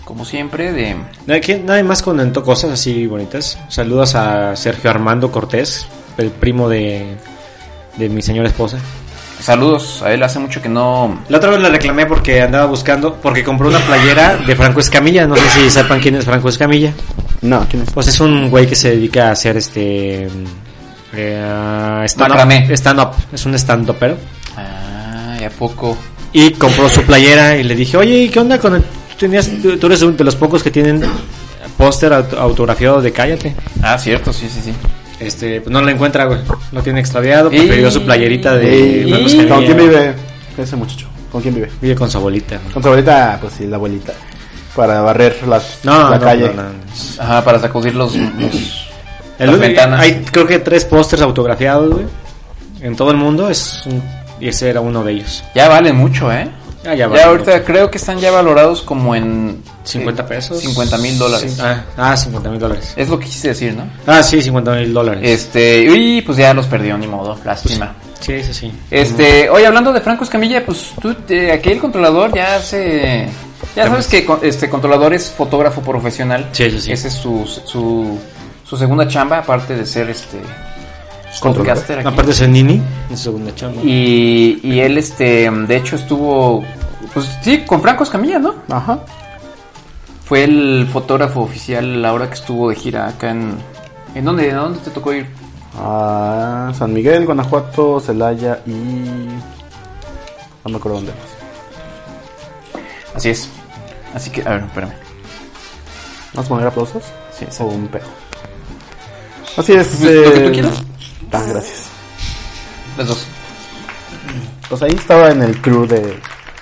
como siempre, de... Nadie, nadie más comentó cosas así bonitas. Saludos a Sergio Armando Cortés, el primo de, de mi señora esposa. Saludos a él, hace mucho que no... La otra vez le reclamé porque andaba buscando, porque compró una playera de Franco Escamilla. No sé si sepan quién es Franco Escamilla. No, ¿quién es? Pues es un güey que se dedica a hacer este... Eh, stand Macramé. up, stand up, es un stand upero. Ah, ¿y a poco? Y compró su playera y le dije, oye, ¿y qué onda con el... Tú, tenías, tú eres de los pocos que tienen póster auto- autografiado de Cállate. Ah, cierto, sí, sí, sí. Este, pues no lo encuentra, güey. Lo tiene extraviado, Y- prefirió su playerita de y- Franco ¿Con Escamilla. quién vive ese muchacho? ¿Con quién vive? Vive con su abuelita. Con su abuelita, pues sí, la abuelita. Para barrer las, No, la no, calle. no, no. Ajá, para sacudir los... los El las único- ventanas. Hay creo que tres pósters autografiados, güey. En todo el mundo es un, y ese era uno de ellos. Ya valen mucho, ¿eh? Ah, ya Ya, vale ahorita mucho. creo que están ya valorados como en... cincuenta eh, pesos. cincuenta mil dólares. Sí, ah, ah, cincuenta mil dólares. Es lo que quise decir, ¿no? Ah, sí, cincuenta mil dólares. Este, y pues ya los perdió, ni modo, lástima. Sí, sí, sí. Este, oye, hablando de Franco Escamilla, pues tú, eh, aquel controlador ya se... Ya sabes que con- este controlador es fotógrafo profesional. Sí, sí, sí. Esa es su, su, su segunda chamba, aparte de ser este... Controlador. podcaster aquí. Aparte de ser Nini, en su segunda chamba. Y, y él, este, de hecho estuvo... Pues sí, con Franco Escamilla, ¿no? Ajá. Fue el fotógrafo oficial la hora que estuvo de gira acá en... ¿En dónde, ¿a dónde te tocó ir? Ah, San Miguel, Guanajuato, Celaya y... No me acuerdo dónde más. Así es. Así que, a ver, espérame. ¿Vas a poner aplausos? Sí, O exacto. un pejo. Así es. Pues, lo que tú eh, quieras. Ah, gracias. Las dos. Pues ahí estaba en el crew de...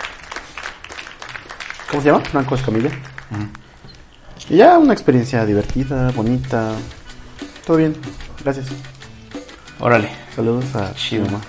¿Cómo se llama? Franco Escamilla. Y ya una experiencia divertida, bonita. Todo bien. Gracias. Órale. Saludos a Chido. mi mamá.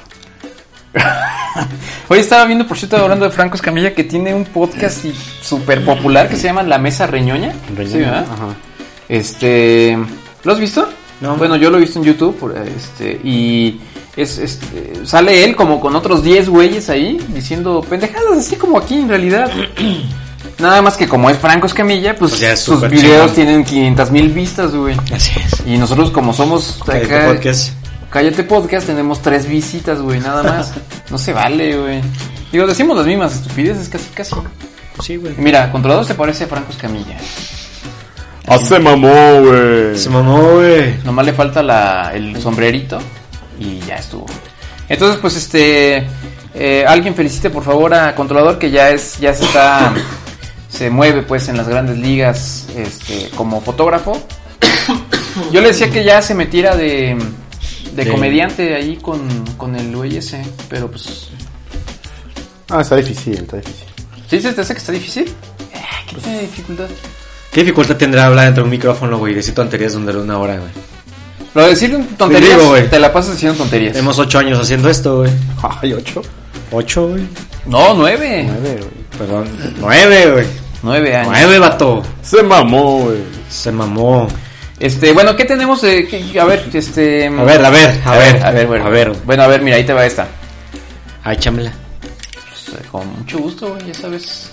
Hoy estaba viendo, por cierto, hablando de Franco Escamilla, que tiene un podcast y- súper popular que se llama La Mesa Reñoña. Reñoña, Sí, ¿verdad? ajá. Este... ¿Lo has visto? No. Bueno, yo lo he visto en YouTube, por- este, y es, este, sale él como con otros diez güeyes ahí, diciendo pendejadas, así como aquí en realidad. Nada más que como es Franco Escamilla, pues, Pues ya es sus súper videos chingón. tienen quinientas mil vistas, güey. Así es. Y nosotros como somos Cállate acá- Podcast. Cállate Podcast, tenemos tres visitas, güey, nada más. No se vale, güey. Digo, decimos las mismas estupideces casi, casi. Sí, güey. Mira, Controlador se parece a Franco Escamilla. ¡Ah, se mamó, güey! Se mamó, güey. Nomás le falta la, el sombrerito y ya estuvo. Entonces, pues, este... eh, alguien felicite, por favor, a Controlador, que ya es ya se está... se mueve, pues, en las grandes ligas este, como fotógrafo. Yo le decía que ya se metiera de... De De- comediante ahí con, con el güey ese, pero pues... Ah, está difícil, está difícil. ¿Sí se te hace que está difícil? Ah, ¿qué tiene dificultad? ¿Qué dificultad tendrá hablar entre un micrófono, güey, y decir tonterías durante una hora, güey? Lo de decir tonterías, Te digo, güey. te la pasas diciendo tonterías. Tenemos ocho años haciendo esto, güey. Ay, ocho. ¿Ocho, güey? No, nueve. Nueve, güey. Perdón. Nueve, güey. Nueve años. Nueve, vato. Se mamó, güey. Se mamó. Este, bueno, ¿qué tenemos de...? qué- a ver, este... A ver, a ver, a ver. a ver, bueno. A ver. Bueno, a ver, mira, ahí te va esta. Ay, chámela. Pues, eh, con mucho gusto, güey, ya sabes.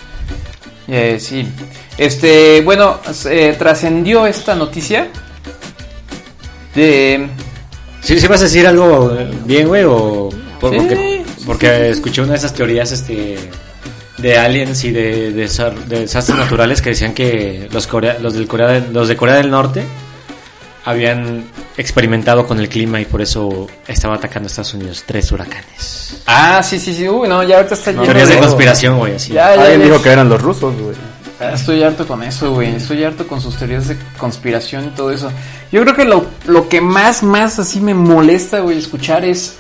Eh, sí. Este, bueno, eh, trascendió esta noticia de... ¿Sí, sí vas a decir algo eh, bien, güey? O por- Sí, porque, sí, porque escuché una de esas teorías este de aliens y de, de, desar- de desastres naturales que decían que los Corea, los del Corea del- los de Corea del Norte habían experimentado con el clima y por eso estaba atacando a Estados Unidos tres huracanes. Ah, sí, sí, sí, uy, no, ya ahorita está lleno Teorías de de- conspiración, güey, así. Ya, ya, Alguien ya. dijo que eran los rusos, güey. Ah, Estoy harto con eso, güey. Estoy harto con sus teorías de conspiración y todo eso. Yo creo que lo, lo que más, más así me molesta, güey, escuchar es...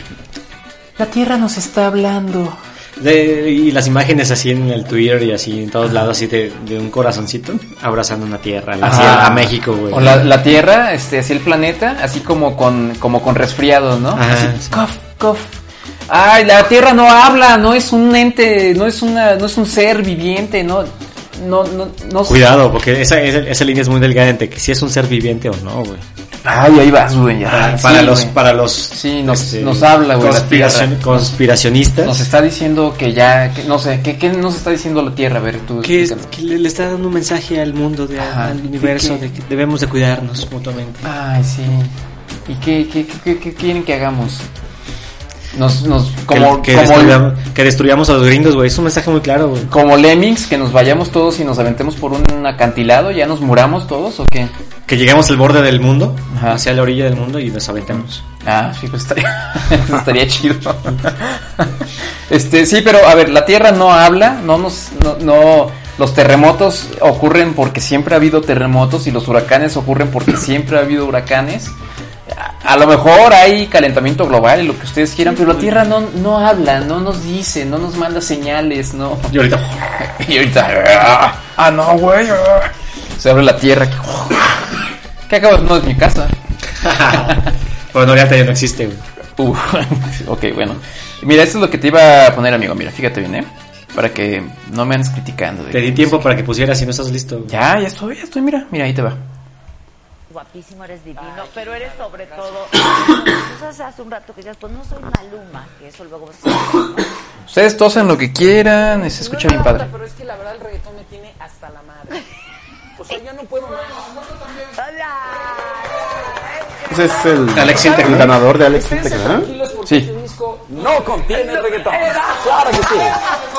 La Tierra nos está hablando. De- y las imágenes así en el Twitter y así en todos lados así de, de un corazoncito abrazando una tierra, así Ajá. a México, güey. O la, la Tierra, este, así el planeta, así como con, como con resfriados, ¿no? Ajá, Así, sí. cough, cough. Ay, la Tierra no habla, no es un ente, no es una, no es un ser viviente, no, no, no, no. Cuidado, porque esa, esa, esa línea es muy delgada entre que si es un ser viviente o no, güey. Ay, ahí vas, güey. ya, Para, sí, para los, güey. para los Sí, nos, este, nos habla, güey, la conspiracion- Tierra. conspiracionistas. Nos está diciendo que ya, que, no sé, ¿qué, ¿qué nos está diciendo la Tierra? A ver, tú que, es- explícanos. que le, le está dando un mensaje al mundo, de, Ajá. al universo, ¿Y qué? de que debemos de cuidarnos mutuamente. Ay, sí. ¿Y qué, qué, qué, qué, qué quieren que hagamos? Nos, nos, Que- como, que, como, destruyamos, que destruyamos a los gringos, güey. Es un mensaje muy claro, güey. como Lemmings, que nos vayamos todos y nos aventemos por un acantilado, ¿ya nos muramos todos o qué? Que lleguemos al borde del mundo, Ajá. hacia la orilla del mundo y nos aventemos. Ah, sí, pues estaría, estaría chido. Este, sí, pero a ver, la Tierra no habla, no nos, no, no, los terremotos ocurren porque siempre ha habido terremotos y los huracanes ocurren porque siempre ha habido huracanes. A, a lo mejor hay calentamiento global y lo que ustedes quieran, pero la Tierra no, no habla, no nos dice, no nos manda señales, no. Y ahorita, Y ahorita, ah, no, güey. ah. Se abre la Tierra. ¿Qué acabas? No es mi casa. bueno, ahorita ya no existe, güey. Uh, ok, bueno. Mira, esto es lo que te iba a poner, amigo. Mira, fíjate bien, ¿eh? Para que no me andes criticando. de Te di que- tiempo para que pusieras y no estás listo, güey. Ya, ya estoy, ya estoy, mira. Mira, ahí te va. Guapísimo, eres divino, pero eres sobre todo. Tú sabes hace un rato que decías, pues no soy Maluma, que eso luego vas a saber, ¿no? Ustedes tosen lo que quieran, se escucha No bien importa, padre. pero es que la verdad el reggaetón me tiene hasta la madre. O sea, yo no puedo más. Ese es el, Alex Sintek, el ¿no? ganador de Alex Esténse Sintek, ¿verdad? tranquilos porque Sí. este disco no contiene reggaetón. Claro que sí.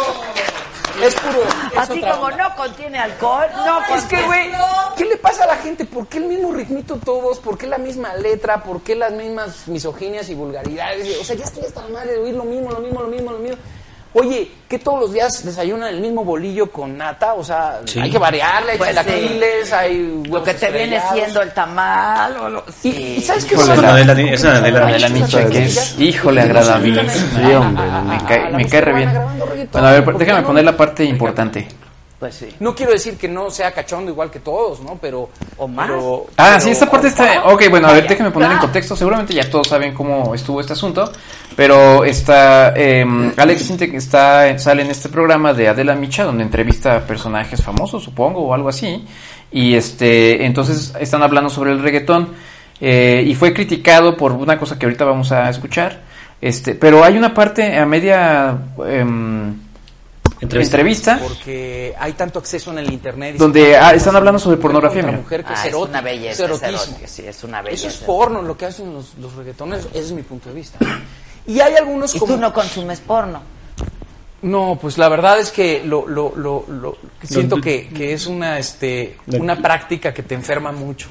Es puro. es Así otra como onda. no contiene alcohol, no Es que, güey, ¿qué le pasa a la gente? ¿Por qué el mismo ritmito todos? ¿Por qué la misma letra? ¿Por qué las mismas misoginias y vulgaridades? O sea, ya estoy hasta la madre de oír lo mismo, lo mismo, lo mismo, lo mismo. Oye, ¿qué todos los días desayunan el mismo bolillo con nata? O sea, Sí. hay que variarle, hay Pues sí. chilaquiles, hay lo que te viene estrellados. siendo el tamal o lo... Y, y ¿sabes qué Híjole, pasa? la de la ni- esa de la La de la Micha, que es, híjole, agradable. Sí, hombre, no, Me no. cae, me cae re bien. Bueno, a ver, déjame poner la parte importante. Pues sí. No quiero decir que no sea cachondo igual que todos, ¿no? Pero... O más. pero- Ah, pero- sí, esta parte está... Ok, bueno, a ver, Vaya. déjame poner en contexto. Seguramente ya todos saben cómo estuvo este asunto. Pero está... Eh, Alex Sintek está, sale en este programa de Adela Micha, donde entrevista a personajes famosos, supongo, o algo así. Y este entonces están hablando sobre el reggaetón. Eh, y fue criticado por una cosa que ahorita vamos a escuchar. Este, pero hay una parte a media... em, Entrevista. entrevista Porque hay tanto acceso en el internet. y donde se- ah, están hablando sobre pornografía, contra mira. mujer que Ah, es es erótico, una belleza, es es erotismo. erótico, sí, es una belleza. Eso es porno, lo que hacen los, los reggaetoneros. Ese es mi punto de vista. Y hay algunos Y como... tú no consumes porno. No, pues la verdad es que lo, lo, lo, lo- siento que, que es una este una práctica que te enferma mucho.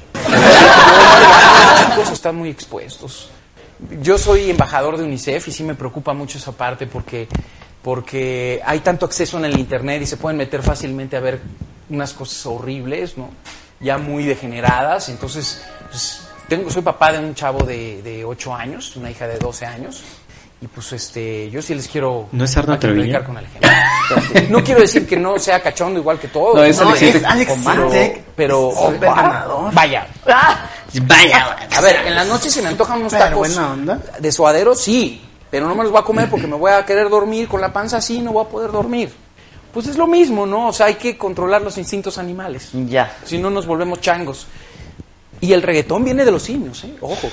Los chicos están muy expuestos. Yo soy embajador de UNICEF y sí me preocupa mucho esa parte porque porque hay tanto acceso en el internet y se pueden meter fácilmente a ver unas cosas horribles, ¿no? Ya muy degeneradas. Entonces, pues, tengo, soy papá de un chavo de, de ocho años, una hija de doce años. Y pues este, yo sí les quiero ¿No es Arnold aquí predicar Treviño? con el ejemplo. No quiero decir que no sea cachondo igual que todos. No, es Alex es Sintek. Alex pero, Sintek. pero vaya. Vaya. A ver, en la noche se me antojan unos Pero tacos buena onda. de suadero, sí, pero no me los voy a comer porque me voy a querer dormir con la panza así, no voy a poder dormir. Pues es lo mismo, ¿no? O sea, hay que controlar los instintos animales. Ya. Si no nos volvemos changos. Y el reggaetón viene de los simios, ¿eh? Ojo.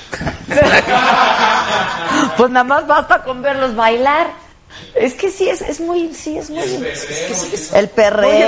Pues nada más basta con verlos bailar. Es que sí, es, es muy, sí, es muy... Es que sí, es- el perreo.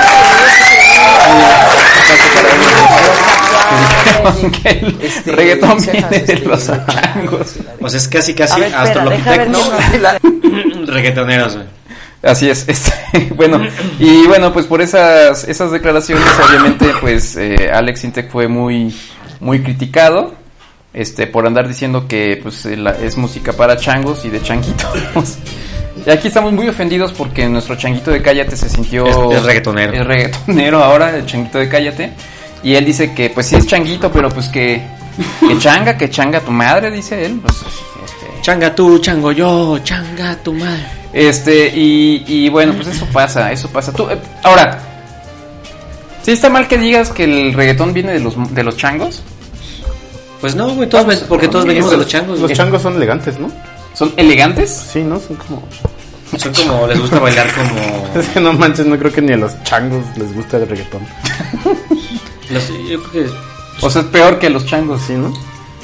Que el Este, reggaetón cejas, viene de este, los changos. Pues es casi, A casi ver, espera, deja ver astrolopithecus. no. Reggaetoneros, güey. Así es, este, bueno, y bueno, pues por esas esas declaraciones, obviamente, pues eh, Alex Sintek fue muy muy criticado, este, por andar diciendo que pues eh, la- es música para changos y de changuitos. Y aquí estamos muy ofendidos porque nuestro changuito de Cállate se sintió Es- es reggaetonero. es reggaetonero ahora, el changuito de Cállate, y él dice que pues sí es changuito, pero pues que que changa, que changa tu madre, dice él, pues este, Changa tú, chango yo, changa tu madre. Este, y, y bueno, pues eso pasa, eso pasa. Tú, eh, ahora, ¿sí está mal que digas que el reggaetón viene de los, de los changos? Pues no, güey, todos, ven- porque todos venimos de los changos. Los güey. changos son elegantes, ¿no? ¿Son elegantes? Sí, ¿no? Son como... Son como, les gusta bailar como... Es que no manches, no creo que ni a los changos les gusta el reggaetón. Los, yo creo que O sea, es peor que los changos, ¿sí, no?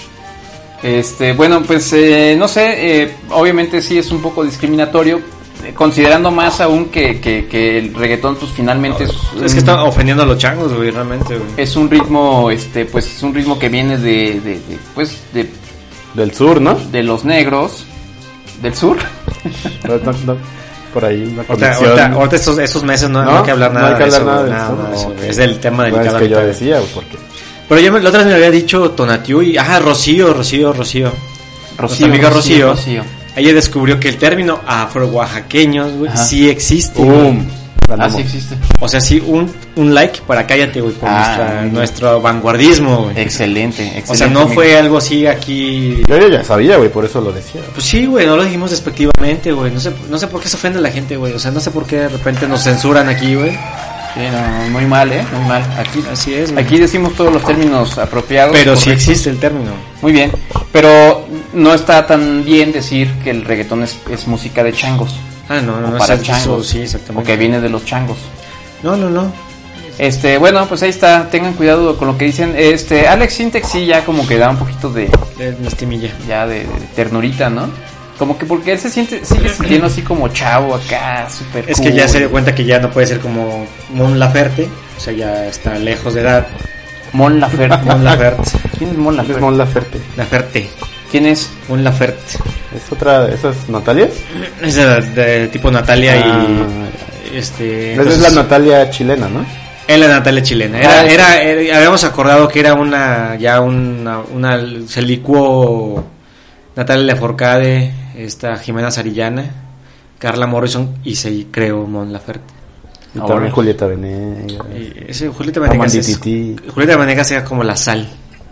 Este, bueno, pues eh, no sé, eh, obviamente sí es un poco discriminatorio, eh, considerando más aún que, que, que el reggaetón pues finalmente es, es que está ofendiendo a los changos, güey, realmente, güey. Es un ritmo, este, pues es un ritmo que viene de, de, de pues, de... Del sur, ¿no? De los negros. ¿Del sur? No, no, no. Por ahí una Ahorita, conexión. ahorita, ahorita estos, estos meses no, ¿No? no hay que hablar nada no hay que de hablar eso, nada de nada, eso. nada de eso. Ok. Es el tema No, delicado. es que yo ahorita. decía, porque... Pero yo me- la otra vez me había dicho Tonatiuh y... Ajá, Rocío, Rocío, Rocío. Rocío, Nuestra amiga Rocío, Rocío. Rocío. Ella descubrió que el término afro-oaxaqueños, güey, Ajá. sí existe. ¡Pum! güey. Ah, Ganamos. sí existe. O sea, sí, un, un like para cállate, güey, por Ah, nuestra, muy bien. nuestro vanguardismo, güey. Excelente, excelente. O sea, no amigo. fue algo así aquí... Yo, yo ya sabía, güey, por eso lo decía. Pues sí, güey, no lo dijimos despectivamente, güey. No sé, no sé por qué se ofende la gente, güey. O sea, no sé por qué de repente nos censuran aquí, güey. Sí, no, muy mal, ¿eh? Muy mal. Aquí, Así es, güey. aquí decimos todos los términos apropiados. Pero sí correctos. existe el término. Muy bien, pero no está tan bien decir que el reggaetón es, es música de changos. Ah, no, no, O no. para eso- changos. eso sí, exactamente. O que viene de los changos. No, no, no. Este, bueno, pues ahí está, tengan cuidado con lo que dicen. Este, Alex Sintek sí ya como que da un poquito de, De lastimilla. ya de, de ternurita, ¿no? Como que porque él se siente, sigue sintiendo así como chavo acá, súper Es que ya se dio cuenta que ya no puede ser como Mon Laferte. O sea, ya está lejos de edad. Mon Laferte. Mon Laferte. ¿Quién es Mon Es Laferte? Mon Laferte. Laferte. ¿Quién es? Mon Laferte. ¿Es otra de esas Natalias? Es de, de tipo Natalia Ah. y... Este... Esa es la Natalia chilena, ¿no? Es la Natalia chilena. Era, Ah, era, era- habíamos acordado que era una, ya una, una, se licuó Natalia Lafourcade, esta Jimena Sarillana, Carla Morrison y se creó Mon Laferte. Y Ahora. también Julieta Venegas. Y ese Julieta Venegas es, Amandititi. Julieta Venegas era como la sal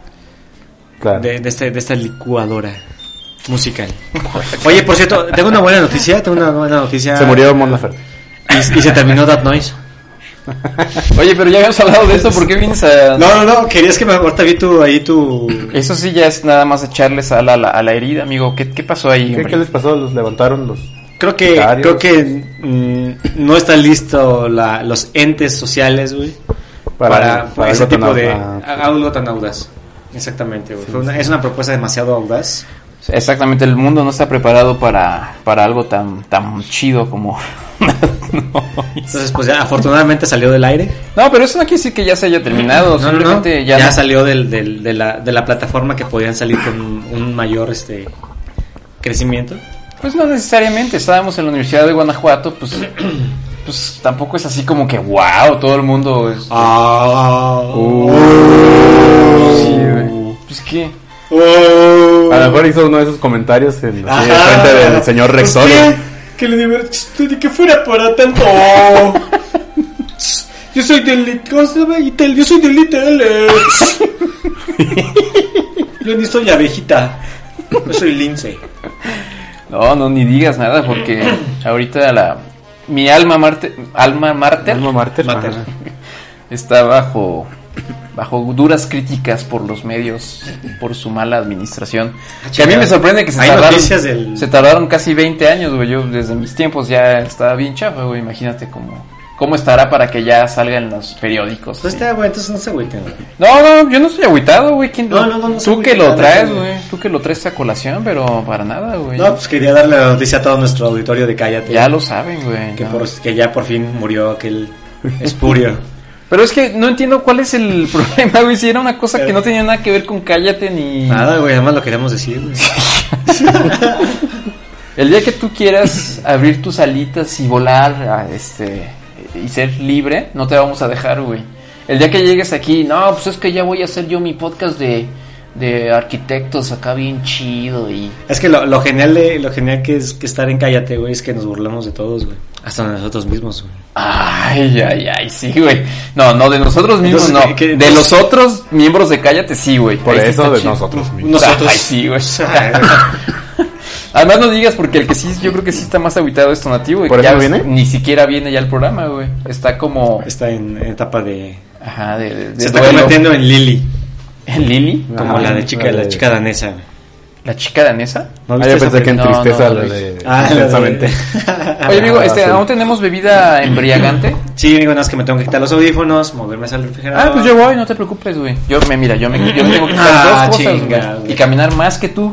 Claro. de, de, este, de esta licuadora musical. Oye, por cierto, tengo una buena noticia, tengo una buena noticia. Se murió Mon Laferte. y, y se terminó That Noise. Oye, pero ya habíamos hablado de eso, ¿por qué vienes a...? No, no, no, querías que me ahorita vi tu, ahí tu... Eso sí ya es nada más echarle sal a la, a la herida, amigo. ¿Qué, qué pasó ahí, ¿Qué, hombre? qué les pasó? ¿Los levantaron los...? Creo que Becarios. creo que mm, no está listo la, los entes sociales, güey, para, para ese algo tan tipo de au- ah, algo tan audaz. Exactamente, güey. Fue una- es una propuesta demasiado audaz. Exactamente, el mundo no está preparado para, para algo tan, tan chido como... no. Entonces, pues ya afortunadamente salió del aire. No, pero eso no quiere decir que ya se haya terminado. No, no, no. simplemente Ya, ya, no- salió del, del- de, la, de la plataforma que podían salir con un mayor este crecimiento. Pues no necesariamente. Estábamos en la Universidad de Guanajuato, pues... Pues tampoco es así como que wow, todo el mundo es... Ah, Sí, güey. Pues qué... oh. A lo mejor hizo uno de esos comentarios en, así, Ajá. frente del señor rector. Pues, ¿qué? Que la universidad, que fuera para tanto. Yo soy del, ¿cómo se llama? Itel, yo soy del I T L. Yo ni soy abejita. Yo soy lince. No, no, ni digas nada porque ahorita la... Mi alma Marte... Alma Marte... Alma Mater. Mater. Ajá. está bajo bajo duras críticas por los medios por su mala administración. Que a mí me sorprende que se Hay tardaron, noticias del- se tardaron casi veinte años, güey. Yo desde mis tiempos ya estaba bien chafa, güey. Imagínate cómo cómo estará para que ya salga en los periódicos. Entonces así. está, güey, entonces no se agüiten, güey. No, no, yo no estoy agüitado, güey. ¿Quién- No, no, no, no se Tú que agüiten, lo la traes, neta, güey. Tú que lo traes a colación, pero para nada, güey. No, pues quería darle la noticia a todo nuestro auditorio de Cállate. Ya lo saben, güey. Que, no. por- que ya por fin murió aquel espurio. Pero es que no entiendo cuál es el problema, güey. Si era una cosa que no tenía nada que ver con Cállate ni... Nada, güey, además lo queríamos decir, güey. El día que tú quieras abrir tus alitas y volar, a, este, y ser libre, no te vamos a dejar, güey. El día que llegues aquí, no, pues es que ya voy a hacer yo mi podcast de, de arquitectos acá bien chido y... Es que lo, lo genial de, lo genial que es que estar en Cállate, güey, es que nos burlamos de todos, güey. Hasta de nosotros mismos, güey. Ay, ay, ay, sí, güey. No, no, de nosotros mismos Entonces, no. ¿qué- qué- de entonces- los otros miembros de Cállate, sí, güey. Por Ahí sí eso está de chido. nosotros mismos. Nosotros. Ay, sí, güey. Además no digas porque el que sí, yo creo que sí está más habitado es Tonatiuh, güey. ¿Por Ya eso viene? Ni siquiera viene ya el programa, güey. Está como... Está en, en etapa de... Ajá, de, de, de Se está duelo. convirtiendo en Lily, ¿En Lili? como Ajá, la de chica, la la de- chica danesa, güey. ¿La chica danesa? ¿No Ah, viste yo esa pensé que en No, no, tristeza no, la no. de... Ah, intensamente. Oye, amigo, este, sí. ¿aún tenemos bebida embriagante? Sí, amigo, no es que me tengo que quitar los audífonos, moverme al refrigerador. Ah, pues yo voy, no te preocupes, güey. Yo, me, mira, yo me, yo tengo que quitar Ah, dos cosas, chinga, güey, güey. y caminar más que tú.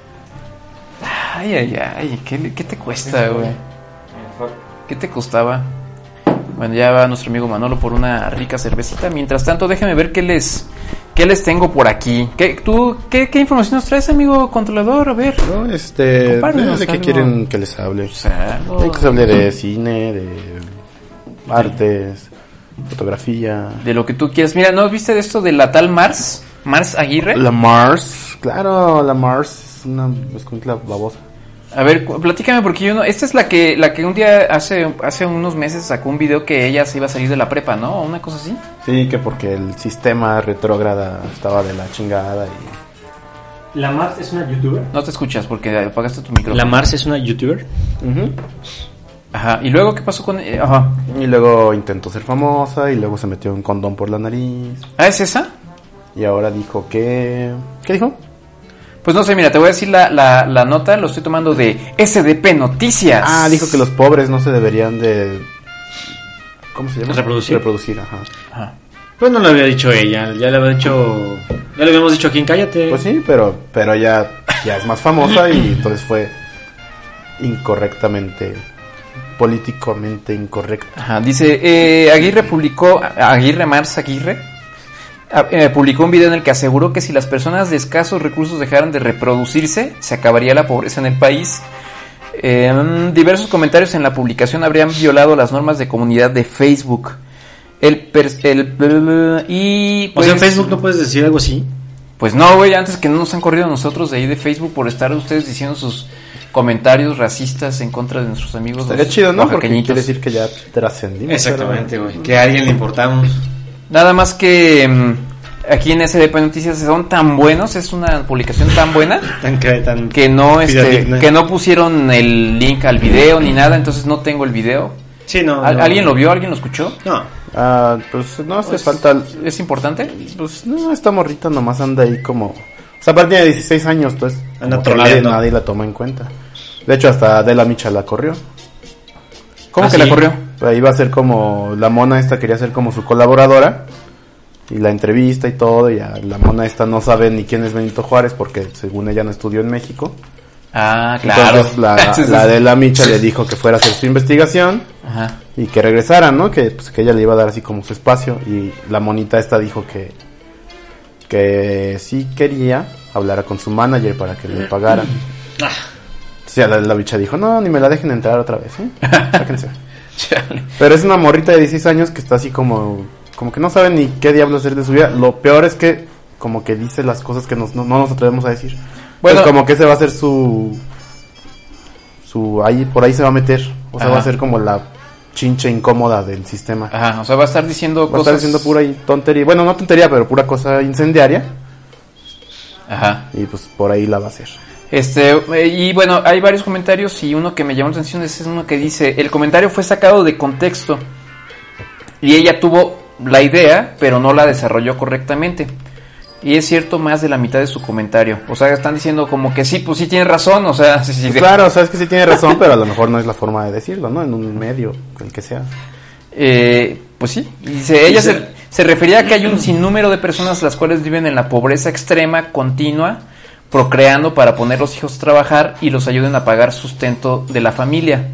Ay, ay, ay, ¿qué, qué te cuesta, güey? ¿Qué te costaba? Bueno, ya va nuestro amigo Manolo por una rica cervecita. Mientras tanto, déjenme ver qué les, qué les tengo por aquí. ¿Qué, tú, qué, qué información nos traes, amigo controlador? A ver. No, este, Compármenos ¿de qué algo. quieren que les hable? O sea, algo- Hay que se hable de cine, de artes, fotografía. de lo que tú quieras. Mira, ¿no viste de esto de la tal Mars? Mars Aguirre. La Mars, claro, la Mars es una escuincla babosa. A ver, cu- platícame porque yo no... Esta es la que la que un día hace hace unos meses sacó un video que ella se iba a salir de la prepa, ¿no? O una cosa así. Sí, que porque el sistema retrógrada estaba de la chingada y... ¿La Mars es una youtuber? No te escuchas porque apagaste tu micrófono. ¿La Mars es una youtuber? Ujú. Ajá. ¿Y luego qué pasó con eh, ajá? Y luego intentó ser famosa y luego se metió un condón por la nariz. ¿Ah, es esa? Y ahora dijo que... ¿Qué dijo? Pues no sé, mira, te voy a decir la, la, la nota, lo estoy tomando de S D P Noticias. Ah, dijo que los pobres no se deberían de... ¿Cómo se llama? Reproducir. Reproducir, ajá. Ajá. Pues no lo había dicho ella, ya le había dicho... Ya le habíamos dicho aquí en Cállate. Pues sí, pero, pero ya, ya es más famosa y entonces fue incorrectamente, políticamente incorrecto. Ajá, dice, eh, Aguirre publicó, Aguirre, Mars Aguirre, a- eh, publicó un video en el que aseguró que si las personas de escasos recursos dejaran de reproducirse, se acabaría la pobreza en el país. Eh, diversos comentarios en la publicación habrían violado las normas de comunidad de Facebook. El, pers- el y O pues, sea, en Facebook no puedes decir algo así. pues no, güey, antes que no nos han corrido nosotros de ahí de Facebook por estar ustedes diciendo sus comentarios racistas en contra de nuestros amigos. Estaría los chido, ¿no? Porque oaxaqueñitos. quiere decir que ya trascendimos. Exactamente, güey. Que a alguien le importamos. Nada más que mm, aquí en S D P Noticias son tan buenos, es una publicación tan buena Tan, cre- tan que no este fidedigna. que no pusieron el link al video ni nada, entonces no tengo el video. Sí, no, ¿Al- no. ¿Alguien lo vio? ¿Alguien lo escuchó? No. Ah, pues no hace Pues, falta... ¿Es importante? Pues no, esta morrita nomás anda ahí como... O sea, aparte de dieciséis años, pues... Anda como que nadie, troleando. nadie la toma en cuenta. De hecho, hasta Adela Micha la corrió. ¿Cómo ¿Ah, que sí? la corrió? Pues iba a ser como... La mona esta quería ser como su colaboradora. Y la entrevista y todo. Y ya la mona esta no sabe ni quién es Benito Juárez porque según ella no estudió en México. Ah, claro. Entonces la, Entonces, la Adela Micha le dijo que fuera a hacer su investigación. Ajá. Y que regresara, ¿no? Que, pues, que ella le iba a dar así como su espacio. Y la monita esta dijo que... Que sí quería hablar con su manager para que le pagaran. Sí, la, la bicha dijo, no, ni me la dejen entrar otra vez, ¿eh? Sáquense. Chale. Pero es una morrita de dieciséis años que está así como... Como que no sabe ni qué diablos hacer de su vida. Lo peor es que como que dice las cosas que nos, no, no nos atrevemos a decir. Bueno. Pues como que ese va a ser su... Su... Ahí, por ahí se va a meter. O sea, Ajá. va a ser como la chinche incómoda del sistema. Ajá, o sea, va a estar diciendo Va a cosas estar diciendo pura y tontería. Bueno, no tontería, pero pura cosa incendiaria. Ajá. Y pues por ahí la va a hacer. Este, eh, y bueno, hay varios comentarios y uno que me llamó la atención es uno que dice, el comentario fue sacado de contexto y ella tuvo la idea, pero no la desarrolló correctamente. Y es cierto más de la mitad de su comentario. O sea, están diciendo como que sí, pues sí tiene razón, o sea, sí, sí, Pues de- claro, sabes que sí tiene razón, pero a lo mejor no es la forma de decirlo, ¿no? En un medio, el que sea. Eh, pues sí, dice, ella se, se refería a que hay un sinnúmero de personas las cuales viven en la pobreza extrema continua, procreando para poner los hijos a trabajar y los ayuden a pagar sustento de la familia.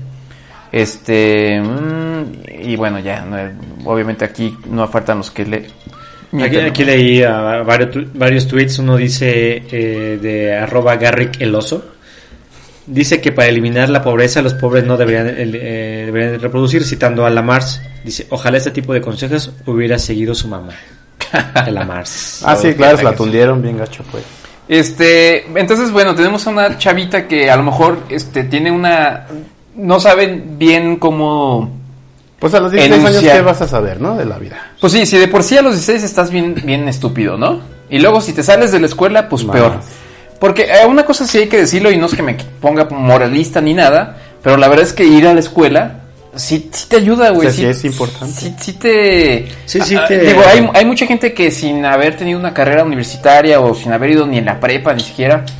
Este, mm, y bueno, ya, no, obviamente aquí no faltan los que le... Aquí, aquí leí a varios, tu- varios tweets. Uno dice eh, de arroba Garrick el oso. Dice que para eliminar la pobreza los pobres no deberían, eh, deberían reproducir, citando a la Mars. Dice, ojalá este tipo de consejos hubiera seguido su mamá. De la Mars. Ah, sí, claro, se la tundieron bien gacho, pues. Este, entonces, bueno, tenemos a una chavita que a lo mejor este tiene una... No saben bien cómo... Pues a los dieciséis años, Enunciar. ¿qué vas a saber, no? De la vida. Pues sí, si de por sí a los dieciséis estás bien, bien estúpido, ¿no? Y luego si te sales de la escuela, pues Más. peor. Porque eh, una cosa sí hay que decirlo y no es que me ponga moralista ni nada, pero la verdad es que ir a la escuela sí, sí te ayuda, güey. O sea, sí es importante. Sí, sí te... Sí, sí Ah, te- Digo, hay, hay mucha gente que sin haber tenido una carrera universitaria o sin haber ido ni en la prepa ni siquiera,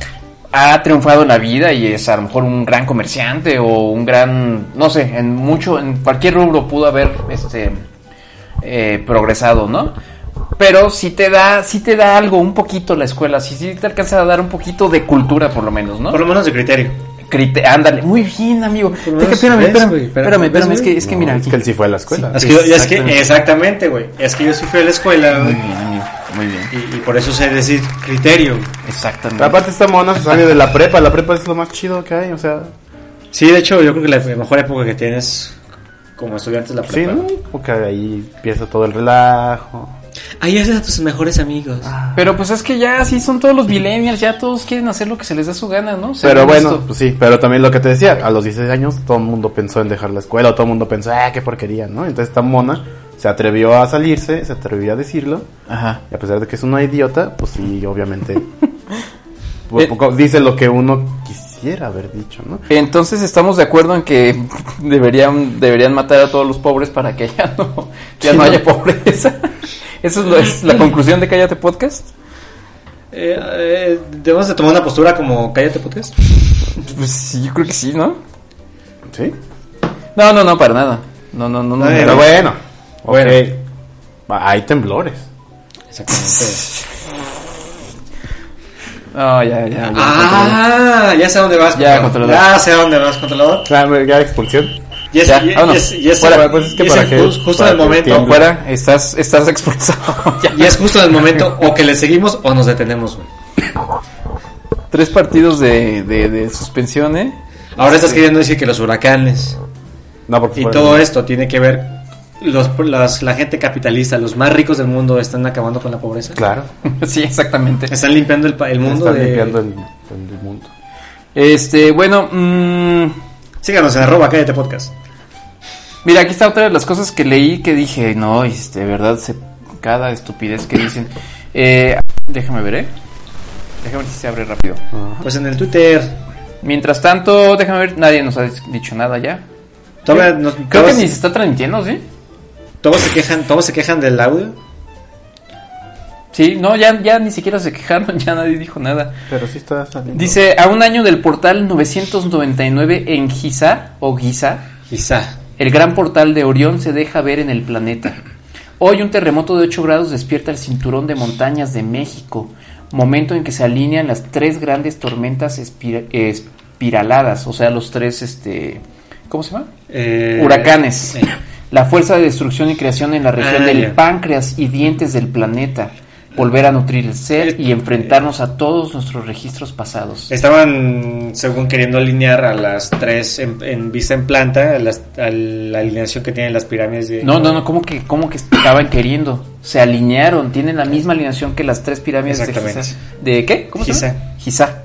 ha triunfado en la vida y es a lo mejor un gran comerciante o un gran, no sé, en mucho, en cualquier rubro pudo haber este eh, progresado, ¿no? Pero sí te da, sí te da algo, un poquito la escuela, sí, sí te alcanza a dar un poquito de cultura por lo menos, ¿no? Por lo menos de criterio. Crite- ándale, muy bien, amigo. Por lo Deja, menos espérame, ves, espérame, güey, espérame, espérame, es que, es que No, mira, es aquí. que él sí fue a la escuela. Es que, yo- es que Exactamente. exactamente, güey. Es que yo sí fui a la escuela, Muy güey. bien, amigo, muy bien. Y, y por eso sé decir criterio. Exactamente. Aparte esta mona se sale de la prepa, la prepa es lo más chido que hay, o sea, Sí, de hecho, yo creo que la mejor época que tienes como estudiante es la sí, prepa. ¿no? Porque ahí empieza todo el relajo. Ahí haces a tus mejores amigos. Pero pues es que ya así son todos los millennials, ya todos quieren hacer lo que se les da su gana, ¿no? Pero Según bueno, esto. pues sí, pero también lo que te decía, a los dieciséis años todo el mundo pensó en dejar la escuela, o todo el mundo pensó, ah, qué porquería, ¿no? Entonces esta mona se atrevió a salirse, se atrevió a decirlo, Ajá. y a pesar de que es una idiota, pues sí, obviamente, Eh. pues, poco- dice lo que uno quisiera haber dicho, ¿no? Entonces estamos de acuerdo en que deberían deberían matar a todos los pobres para que ya no ya no haya pobreza. Esa es, lo- es la conclusión de Cállate Podcast. Eh, eh, Debemos de tomar una postura como cállate podcast. Pues sí, yo creo que sí, ¿no? ¿Sí? No, no, no, para nada. No, no, no, no. Pero no. bueno, Bueno. ok. Va, hay temblores. Exactamente. No, ya, ya, ya. Ah, ya sé a dónde vas. Ya, controlador. controlador. Ya sé a dónde vas, controlador. Ya, ya expulsión. Y es, Ya, y- y vámonos. es- y es- Fuera, pues es que y es para el que- jus- justo para en el que momento. No, fuera, estás, estás expulsado. Ya. Y es justo en el momento o que le seguimos o nos detenemos, güey. Tres partidos de, de, de suspensión, ¿eh? Ahora estás queriendo decir que los huracanes No, porque y fue- todo esto tiene que ver, los, las- la gente capitalista, los más ricos del mundo están acabando con la pobreza. Claro. Sí, exactamente. Están limpiando el, pa- el mundo. Están de- limpiando el, el mundo. Este, bueno, mmm, Síganos en arroba cállate podcast. mira, aquí está otra de las cosas que leí que dije, no, este, de verdad, se, cada estupidez que dicen. Eh, déjame ver, ¿eh? Déjame ver si se abre rápido. Pues en el Twitter. Mientras tanto, déjame ver, nadie nos ha dicho nada ya. Todavía nos- Creo todos, que ni se está transmitiendo, ¿sí? todos se quejan, todos se quejan del audio. Sí, no, ya, ya ni siquiera se quejaron, ya nadie dijo nada. Pero sí está saliendo. Dice, a un año del portal novecientos noventa y nueve en Giza, o Giza, Quizá. el gran portal de Orión se deja ver en el planeta. Hoy un terremoto de ocho grados despierta el cinturón de montañas de México, momento en que se alinean las tres grandes tormentas espira- espiraladas, o sea, los tres, este, ¿cómo se llama? Eh, Huracanes. eh. La fuerza de destrucción y creación en la región Ah, del ya. páncreas y dientes del planeta. Volver a nutrir el ser y enfrentarnos a todos nuestros registros pasados. Estaban, según queriendo alinear a las tres en, en vista en planta, a, las- a la alineación que tienen las pirámides de... No, no, no, ¿cómo que, cómo que estaban queriendo? Se alinearon, tienen la misma alineación que las tres pirámides de Exactamente. Giza. ¿De qué? ¿Cómo se Giza. llama? Giza.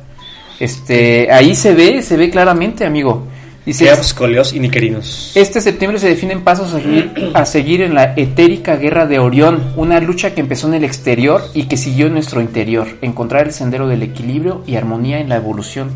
Este, ahí se ve, se ve claramente, amigo. Dice, Keops, Coleos y Niquerinos. este septiembre se definen pasos a seguir, a seguir en la etérica guerra de Orión, una lucha que empezó en el exterior y que siguió en nuestro interior, encontrar el sendero del equilibrio y armonía en la evolución.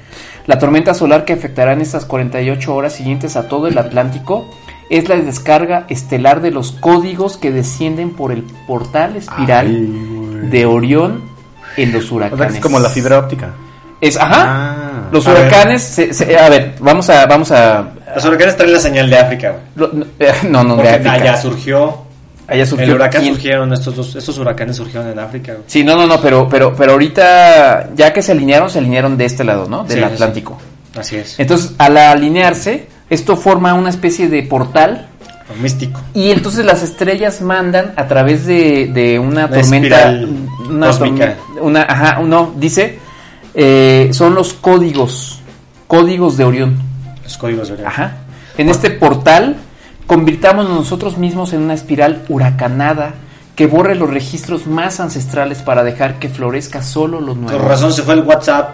La tormenta solar que afectará en estas cuarenta y ocho horas siguientes a todo el Atlántico es la descarga estelar de los códigos que descienden por el portal espiral Ay, de Orión en los o sea, que huracanes. es como la fibra óptica. Es, ajá. Ah. Los A ver. huracanes, se- se- a ver, vamos a, vamos a, Los huracanes traen la señal de África, güey. lo- no, eh, no, no, de Porque África. allá surgió... Allá surgió El huracán ¿quién? surgieron, estos dos, estos huracanes surgieron en África, güey. Sí, no, no, no, pero, pero, pero ahorita, ya que se alinearon, se alinearon de este lado, ¿no? Del Sí, sí, Atlántico. Así es. Entonces, al alinearse, esto forma una especie de portal Místico. y entonces las estrellas mandan a través de, de una, Una tormenta, espiral una, cósmica. torm- una, ajá, no, dice, eh, son los códigos, códigos de Orión. Los códigos de Orión. Ajá. En este portal, convirtámonos nosotros mismos en una espiral huracanada que borre los registros más ancestrales para dejar que florezca solo lo nuevo. Por razón se fue el WhatsApp.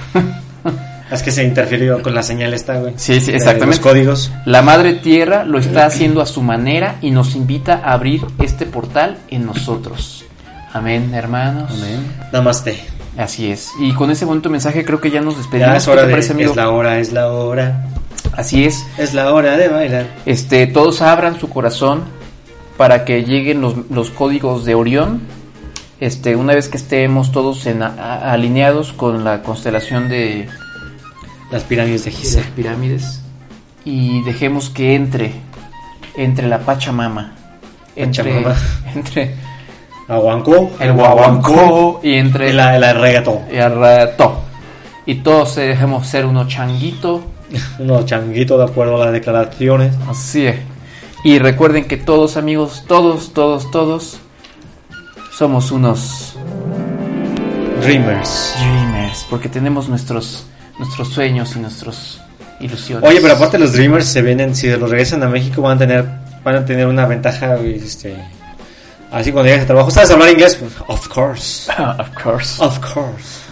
Es que se interfirió con la señal esta, güey. Sí, sí, De exactamente. Los códigos. La Madre Tierra lo está haciendo a su manera y nos invita a abrir este portal en nosotros. Amén, hermanos. Amén. Namaste. Así es. Y con ese bonito mensaje creo que ya nos despedimos. Ya es ¿Qué hora te de... parece, amigo? Es la hora, es la hora. Así es. Es la hora de bailar. Este, todos abran su corazón para que lleguen los, los códigos de Orión Este, una vez que estemos todos en, a, alineados con la constelación de las pirámides de de Giza. las pirámides, y dejemos que entre entre la Pachamama, entre Pachamama. entre Aguancó, el guaguancó y entre y la, la reggaetón. y el rato, y todos eh, dejemos ser unos changuitos. Unos changuitos de acuerdo a las declaraciones. Así es. Y recuerden que todos, amigos, todos, todos, todos somos unos Dreamers. dreamers, porque tenemos nuestros nuestros sueños y nuestras ilusiones. Oye, pero aparte los Dreamers se vienen, si los regresan a México van a tener van a tener una ventaja, este, así cuando llegues a trabajo. ¿Sabes hablar inglés? Pues, of course. Of course. Of course.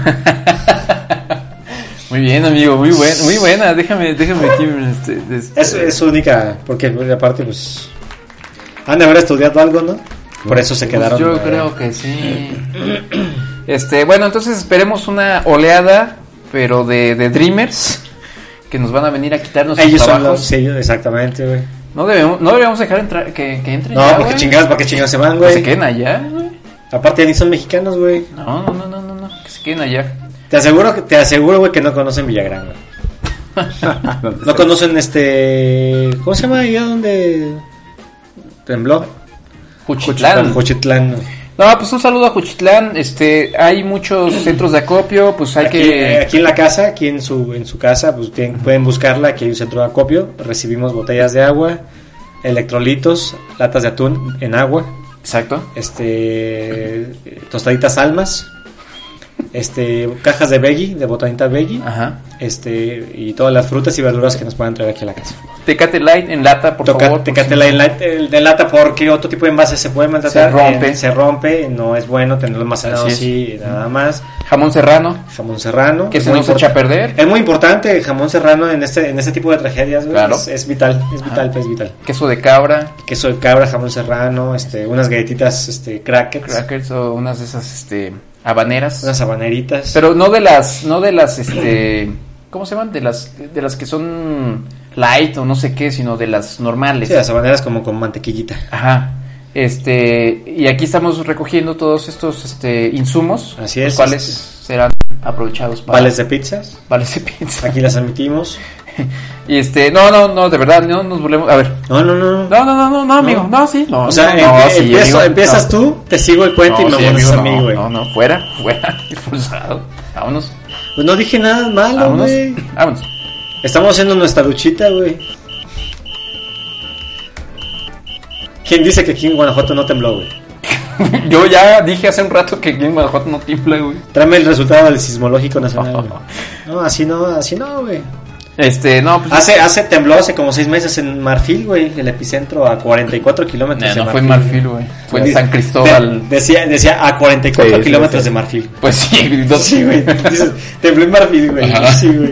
Muy bien, amigo, muy buena, muy buena. Déjame, déjame aquí. Este, este, Es, es única, porque pues, aparte, pues, han de haber estudiado algo, ¿no? Por eso se pues quedaron. yo eh, creo que sí. Este, bueno, entonces esperemos una oleada, pero de, de dreamers que nos van a venir a quitarnos sus Ellos son trabajos. los, sí, exactamente, güey. No debemos, no deberíamos dejar entrar, que, que entren No, ya, porque güey. chingados, porque chingados se van, Que güey. se queden allá, güey. Aparte, ni son mexicanos, güey. No, no, no, no, no, no, que se queden allá. Te aseguro, que- te aseguro, güey, que no conocen Villagrán, güey. No conocen este. ¿Cómo se llama allá donde tembló? Juchitlán. Juchitlán. güey. No, pues un saludo a Juchitlán. Este, hay muchos centros de acopio, pues hay Aquí, que. eh, aquí en la casa, aquí en su en su casa, pues tienen- pueden buscarla. Aquí hay un centro de acopio. Recibimos botellas de agua, electrolitos, latas de atún en agua, Exacto. este, tostaditas almas, este, cajas de veggie, de botanita veggie, Ajá. este, y todas las frutas y verduras que nos puedan traer aquí a la casa. Tecate Light en lata, por Toca, favor. Tecate por la si- en la- el de lata porque otro tipo de envase se puede maltratar, Se rompe. eh, se rompe, no es bueno tenerlo almacenado Así es. así, nada más. Jamón serrano, Jamón serrano, que es se muy nos echa a import- perder. Es muy importante el jamón serrano en este en este tipo de tragedias, güey. Claro. Es, es vital, es vital, pues, es vital. Queso de cabra, Queso de cabra, jamón serrano, este, unas galletitas, este, crackers, crackers o unas de esas, este, habaneras. unas habaneritas. Pero no de las, no de las, este, ¿cómo se llaman? De las, de las que son light o no sé qué, sino de las normales. Sí, las habaneras como con mantequillita. Ajá. Este, y aquí estamos recogiendo todos estos, este, insumos, Así los es, cuales este- serán aprovechados para Vales de pizzas, vales de pizza. aquí las admitimos. Y este, no, no, no, de verdad, no nos volvemos, a ver. No, no, no. No, no, no, no, no, amigo, no, sí, no. O sea, no, no, em- sí, empiezo- amigo, empiezas no. tú, te sigo el cuento No, y me sí, vuelves amigo, a mí, no, güey. no, no, fuera, fuera, expulsado. Vámonos, Pues no dije nada malo, vámonos, güey. vámonos. Estamos haciendo nuestra luchita, güey. ¿Quién dice que aquí en Guanajuato no tembló, güey? Yo ya dije hace un rato que aquí en Guanajuato no tiembla, güey. Tráeme el resultado del sismológico nacional, güey. No, así no, así no, güey. Este, no, pues. Hace, hace tembló hace como seis meses en Marfil, güey. El epicentro a cuarenta y cuatro kilómetros No, de no fue Marfil. en Marfil, güey. Fue en De- San Cristóbal. de- decía, decía a cuarenta y cuatro Sí, sí, kilómetros sí. de Marfil. Pues sí, dos, Sí, güey. Dices, tembló en Marfil, güey. Ajá. Sí, güey.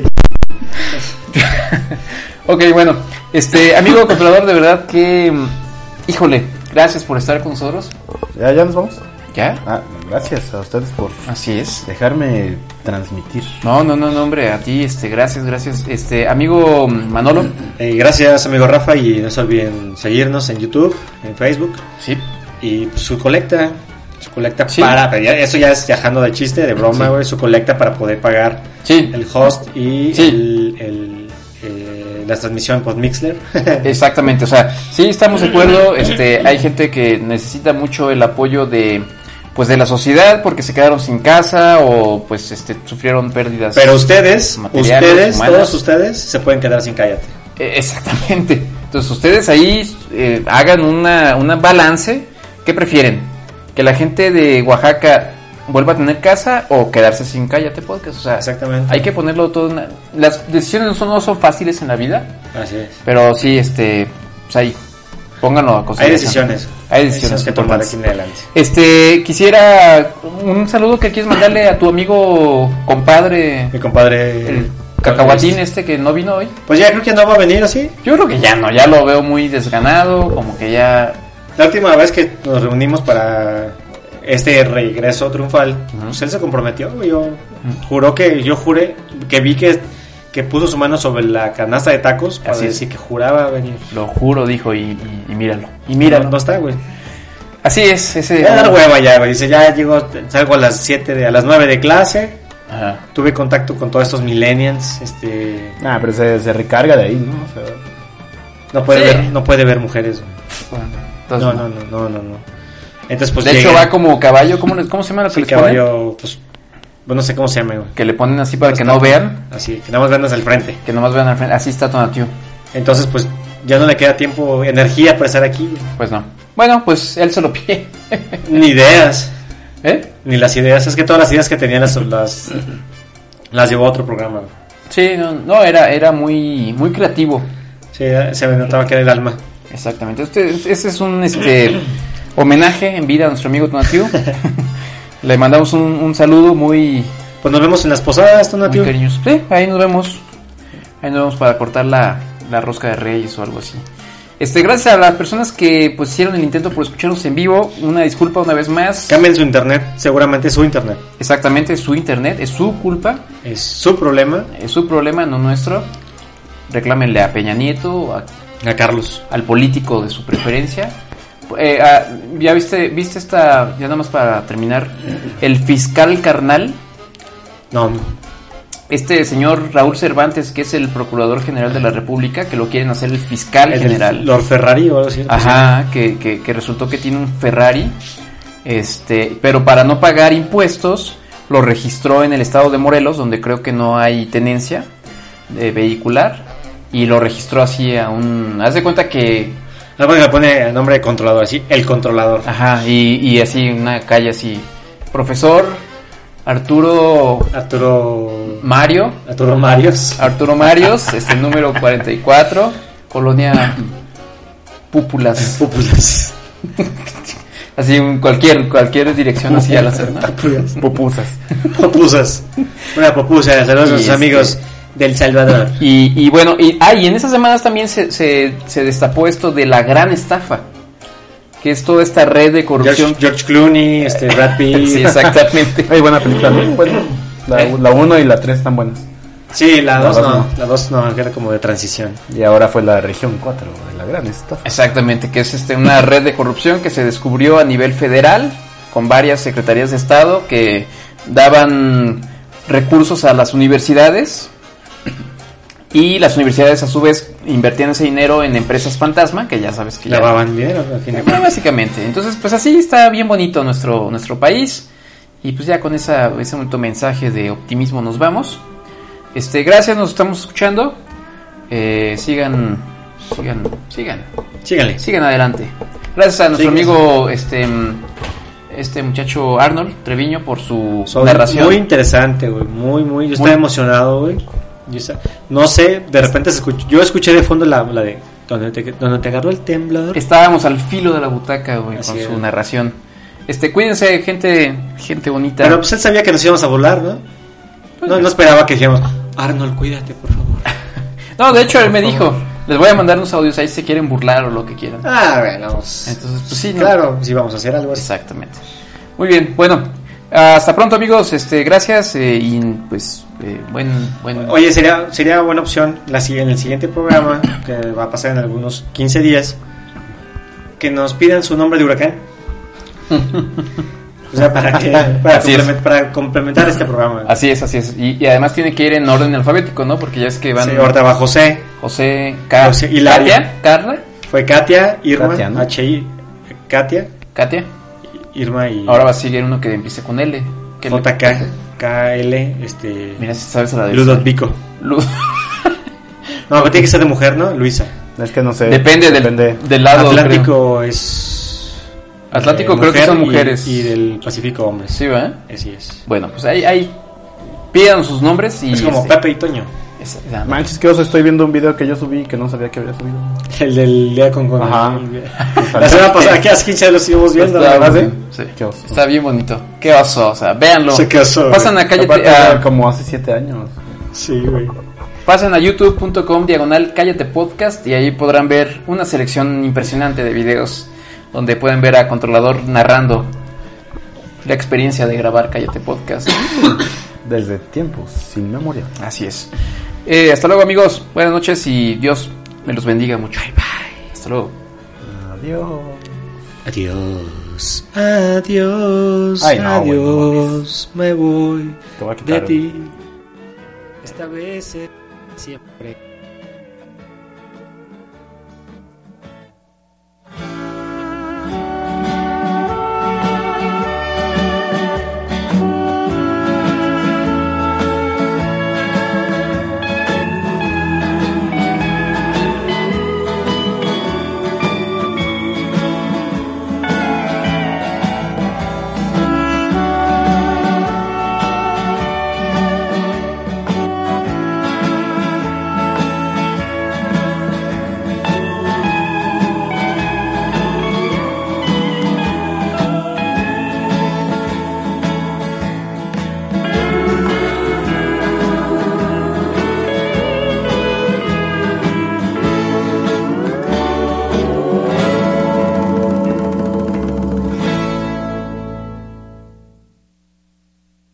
Ok, bueno, este, amigo controlador, de verdad que, mm, híjole, gracias por estar con nosotros. ¿Ya, ya nos vamos? ¿Ya? Ah, gracias a ustedes por Así es. dejarme transmitir. No, no, no, no, hombre, a ti, este, gracias, gracias. Este, amigo Manolo. Eh, gracias, amigo Rafa. Y no se olviden seguirnos en YouTube, en Facebook. Sí. Y pues, su colecta. Su colecta Sí. para. Pero ya- eso ya es viajando de chiste, de broma, Sí. güey. Su colecta para poder pagar Sí. el host y Sí. el, el, eh, la transmisión por Mixler. Exactamente, o sea, sí estamos de acuerdo, este, hay gente que necesita mucho el apoyo de, pues, de la sociedad porque se quedaron sin casa o, pues, este, sufrieron pérdidas. Pero ustedes, materiales, ustedes, humanas. todos ustedes se pueden quedar sin cállate. Eh, Exactamente. Entonces ustedes ahí eh, hagan una, una balance. ¿Qué prefieren? ¿Que la gente de Oaxaca vuelva a tener casa o quedarse sin Cállate Podcast? O sea, Exactamente. hay que ponerlo todo. en una- Las decisiones no son, no son fáciles en la vida, Así es. pero sí, este, pues ahí, pónganlo a Hay consideración. decisiones. Hay decisiones que tomar importantes. aquí en adelante. Este, quisiera un saludo que quieres mandarle a tu amigo compadre, Mi compadre. el cacahuatín este que no vino hoy. Pues ya creo que no va a venir así. Yo creo que ya no, ya lo veo muy desganado, como que ya... La última vez que nos reunimos para este regreso triunfal, pues él se comprometió, güey. Yo juró que, yo juré, que vi que, que puso su mano sobre la canasta de tacos para Así es. decir que juraba venir. Lo juro, dijo, y, y, y míralo. Y No, míralo. no está, güey. Así es, ese... Voy a dar hueva ya, güey. Dice, ya llego, salgo a las siete de, a las nueve de clase. Ajá. Tuve contacto con todos estos millennials, este... Ah, pero se, se recarga de ahí, ¿no? O sea, No puede, Sí. ver, no puede ver mujeres, güey. Bueno, No, entonces, no, no, no, no, no. Entonces, pues de hecho, llega- va como caballo. ¿Cómo, le- cómo se llama lo que Sí, les ponen? caballo, pues, bueno, no sé cómo se llama, güey. Que le ponen así para que no vean. Así, que nada más vendas al frente. Que nomás vean al frente. Así está Tonatiuh. Entonces, pues, ya no le queda tiempo, energía para estar aquí, güey. Pues no. Bueno, pues él se lo pide. Ni ideas. ¿Eh? Ni las ideas. Es que todas las ideas que tenía las, las, las llevó a otro programa, güey. Sí, no, no era, era muy, muy creativo. Sí, se me notaba que era el alma. Exactamente. Este, este es un este homenaje en vida a nuestro amigo Tonatiuh. Le mandamos un, un saludo muy, Pues nos vemos en las posadas, muy Tonatiuh. cariñoso. Sí, ahí nos vemos. Ahí nos vemos para cortar la, la rosca de Reyes o algo así. Este, gracias a las personas que pues hicieron el intento por escucharnos en vivo. Una disculpa una vez más. Cambien su internet, seguramente es su internet. Exactamente, es su internet, es su culpa, Es su problema. es su problema, no nuestro. Reclámenle a Peña Nieto, a A Carlos. al político de su preferencia. Eh, ah, ya viste, viste esta, ya nada más para terminar, el fiscal carnal, No, este señor Raúl Cervantes, que es el procurador general de la República, que lo quieren hacer el fiscal el general. Lord Ferrari o algo así. Ajá, que, que, que resultó que tiene un Ferrari, este, pero para no pagar impuestos, lo registró en el estado de Morelos, donde creo que no hay tenencia de vehicular, y lo registró así a un, haz de cuenta que Algo que le pone el nombre de controlador, así, el controlador. ajá, y, y así una calle así. Profesor Arturo Arturo. Mario, Arturo Marios. Arturo Marios, este número cuarenta y cuatro, Colonia Púpulas. Púpulas. Así un- cualquier cualquier dirección así al hacer, ¿no? Pupusas. Popusas. Una popusa. Saludos a Y los este- amigos del Salvador. Y, y bueno, y, ah, y en esas semanas también se, se, se destapó esto de la gran estafa, que es toda esta red de corrupción. George, George Clooney, este, Brad Pitt. Sí, exactamente. Hay buena película, ¿no? Bueno, la ¿Eh? la uno y la tres están buenas. Sí, la La dos dos no. no. La dos no, que era como de transición. Y ahora fue la región cuatro, de la gran estafa. Exactamente, que es este una red de corrupción que se descubrió a nivel federal con varias secretarías de Estado que daban recursos a las universidades y las universidades a su vez invertían ese dinero en empresas fantasma, que ya sabes que ya Lavaban dinero, al fin de Bueno, cuentas. básicamente. Entonces, pues así está bien bonito nuestro nuestro país. Y pues ya con esa, ese bonito mensaje de optimismo nos vamos. Este, gracias, nos estamos escuchando. Eh, sigan, sigan, sigan, Síganle. sigan adelante. Gracias a nuestro Sigan. amigo, este, mm, este muchacho Arnold Treviño por su Son narración. muy interesante, güey. Muy, muy. Yo estaba Muy- emocionado, güey. Yo estaba- No sé, de repente se escuchó. Yo escuché de fondo la, la de. Donde te, donde te agarró el temblor. Estábamos al filo de la butaca, güey, Así con es. su narración. Este, cuídense, gente, gente bonita. Pero pues él sabía que nos íbamos a burlar, ¿no? No, no esperaba que dijéramos, Arnold, cuídate, por favor. No, de hecho él Por me favor. dijo, les voy a mandar unos audios ahí si se quieren burlar o lo que quieran. Ah, bueno, pues, Entonces, pues sí, ¿no? claro, sí vamos a hacer algo así. Exactamente. Muy bien, bueno, hasta pronto amigos, este, gracias eh, y pues eh, buen, buen. Oye, sería sería buena opción la, si- en el siguiente programa, que va a pasar en algunos quince días, que nos pidan su nombre de huracán. O sea, para, que, para, Así es. complemen- para complementar este programa. Así es, así es. Y, y además tiene que ir en orden alfabético, ¿no? Porque ya es que van Sí, ahorita va José, José, Ka- José, Hilario. Katia, Carla, fue Katia, Irma, Katia, ¿no? H I, Katia, Katia. Irma y Ahora va a seguir uno que empiece con L. que le- J K, K L, este, Mira si sabes a la de Ludovico. Lu- No, pero tiene que ser de mujer, ¿no? Luisa. Es que no sé. Depende del, depende. del lado. Atlántico es. Atlántico eh, creo que mujer son y- mujeres. Y, del Pacífico hombres. creo. Sí, ¿verdad? Así es. Bueno, pues ahí, ahí pidan sus nombres y. Es como este, Pepe y Toño. es- ah, Manches, que oso, estoy viendo un video que yo subí que no sabía que había subido. El del día con con Ajá. La semana pasada, que hace quince años lo estuvimos viendo, Está, ¿verdad? bueno, sí. Qué oso. Está bien bonito. Qué oso, o sea, véanlo. Se casó. Pasan a cállate, Aparte, a- era como hace siete años. Sí, güey. pasen a youtube punto com diagonal cállate podcast y ahí podrán ver una selección impresionante de videos donde pueden ver a Controlador narrando la experiencia de grabar Cállate Podcast. Desde tiempos sin memoria. Así es. Eh, hasta luego amigos, buenas noches y Dios me los bendiga mucho. Bye bye. Hasta luego. Adiós. Adiós. Adiós, adiós, Ay, no, güey, adiós, me voy Te voy a de quitar. ti. Esta vez es siempre.